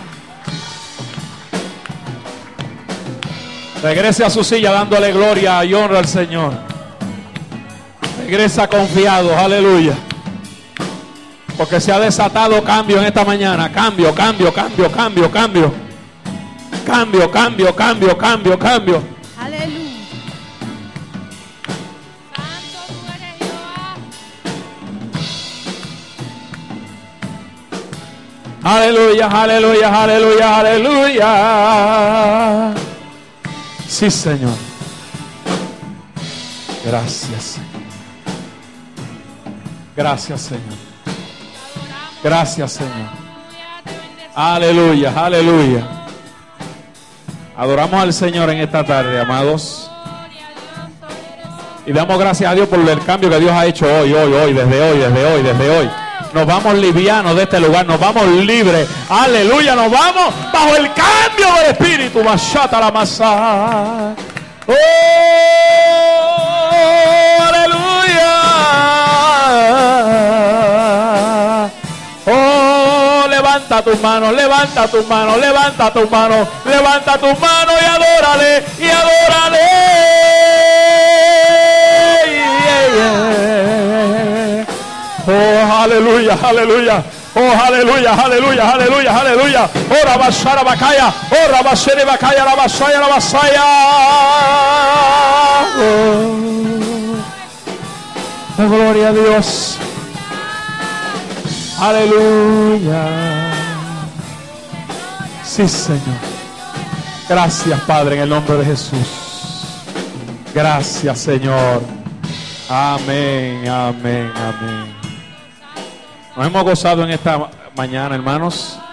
Regrese a su silla dándole gloria y honra al Señor. Regresa confiado. Aleluya. Porque se ha desatado cambio en esta mañana. Cambio, cambio, cambio, cambio, cambio. Cambio, cambio, cambio, cambio, cambio. Aleluya. Aleluya, aleluya, aleluya, aleluya. Sí, Señor. Gracias, Señor. Gracias, Señor. Gracias, Señor. Aleluya, aleluya. Adoramos al Señor en esta tarde, amados. Y damos gracias a Dios por el cambio que Dios ha hecho hoy, desde hoy. Nos vamos livianos de este lugar, nos vamos libres. Aleluya, nos vamos bajo el cambio del Espíritu. Mashata la masa. Oh, aleluya. Oh, levanta tus manos, levanta tus manos, levanta tus manos, levanta tus manos y adórale, y adórale. Oh, aleluya, aleluya. Oh, aleluya, aleluya, aleluya, aleluya. Oh, Rabashara Bakaya. Oh, Rabashere Bakaya, Rabashaya, Rabasaya. Oh, gloria a Dios. Aleluya. Sí, Señor. Gracias, Padre, en el nombre de Jesús. Gracias, Señor. Amén, amén, amén. Nos hemos gozado en esta mañana, hermanos.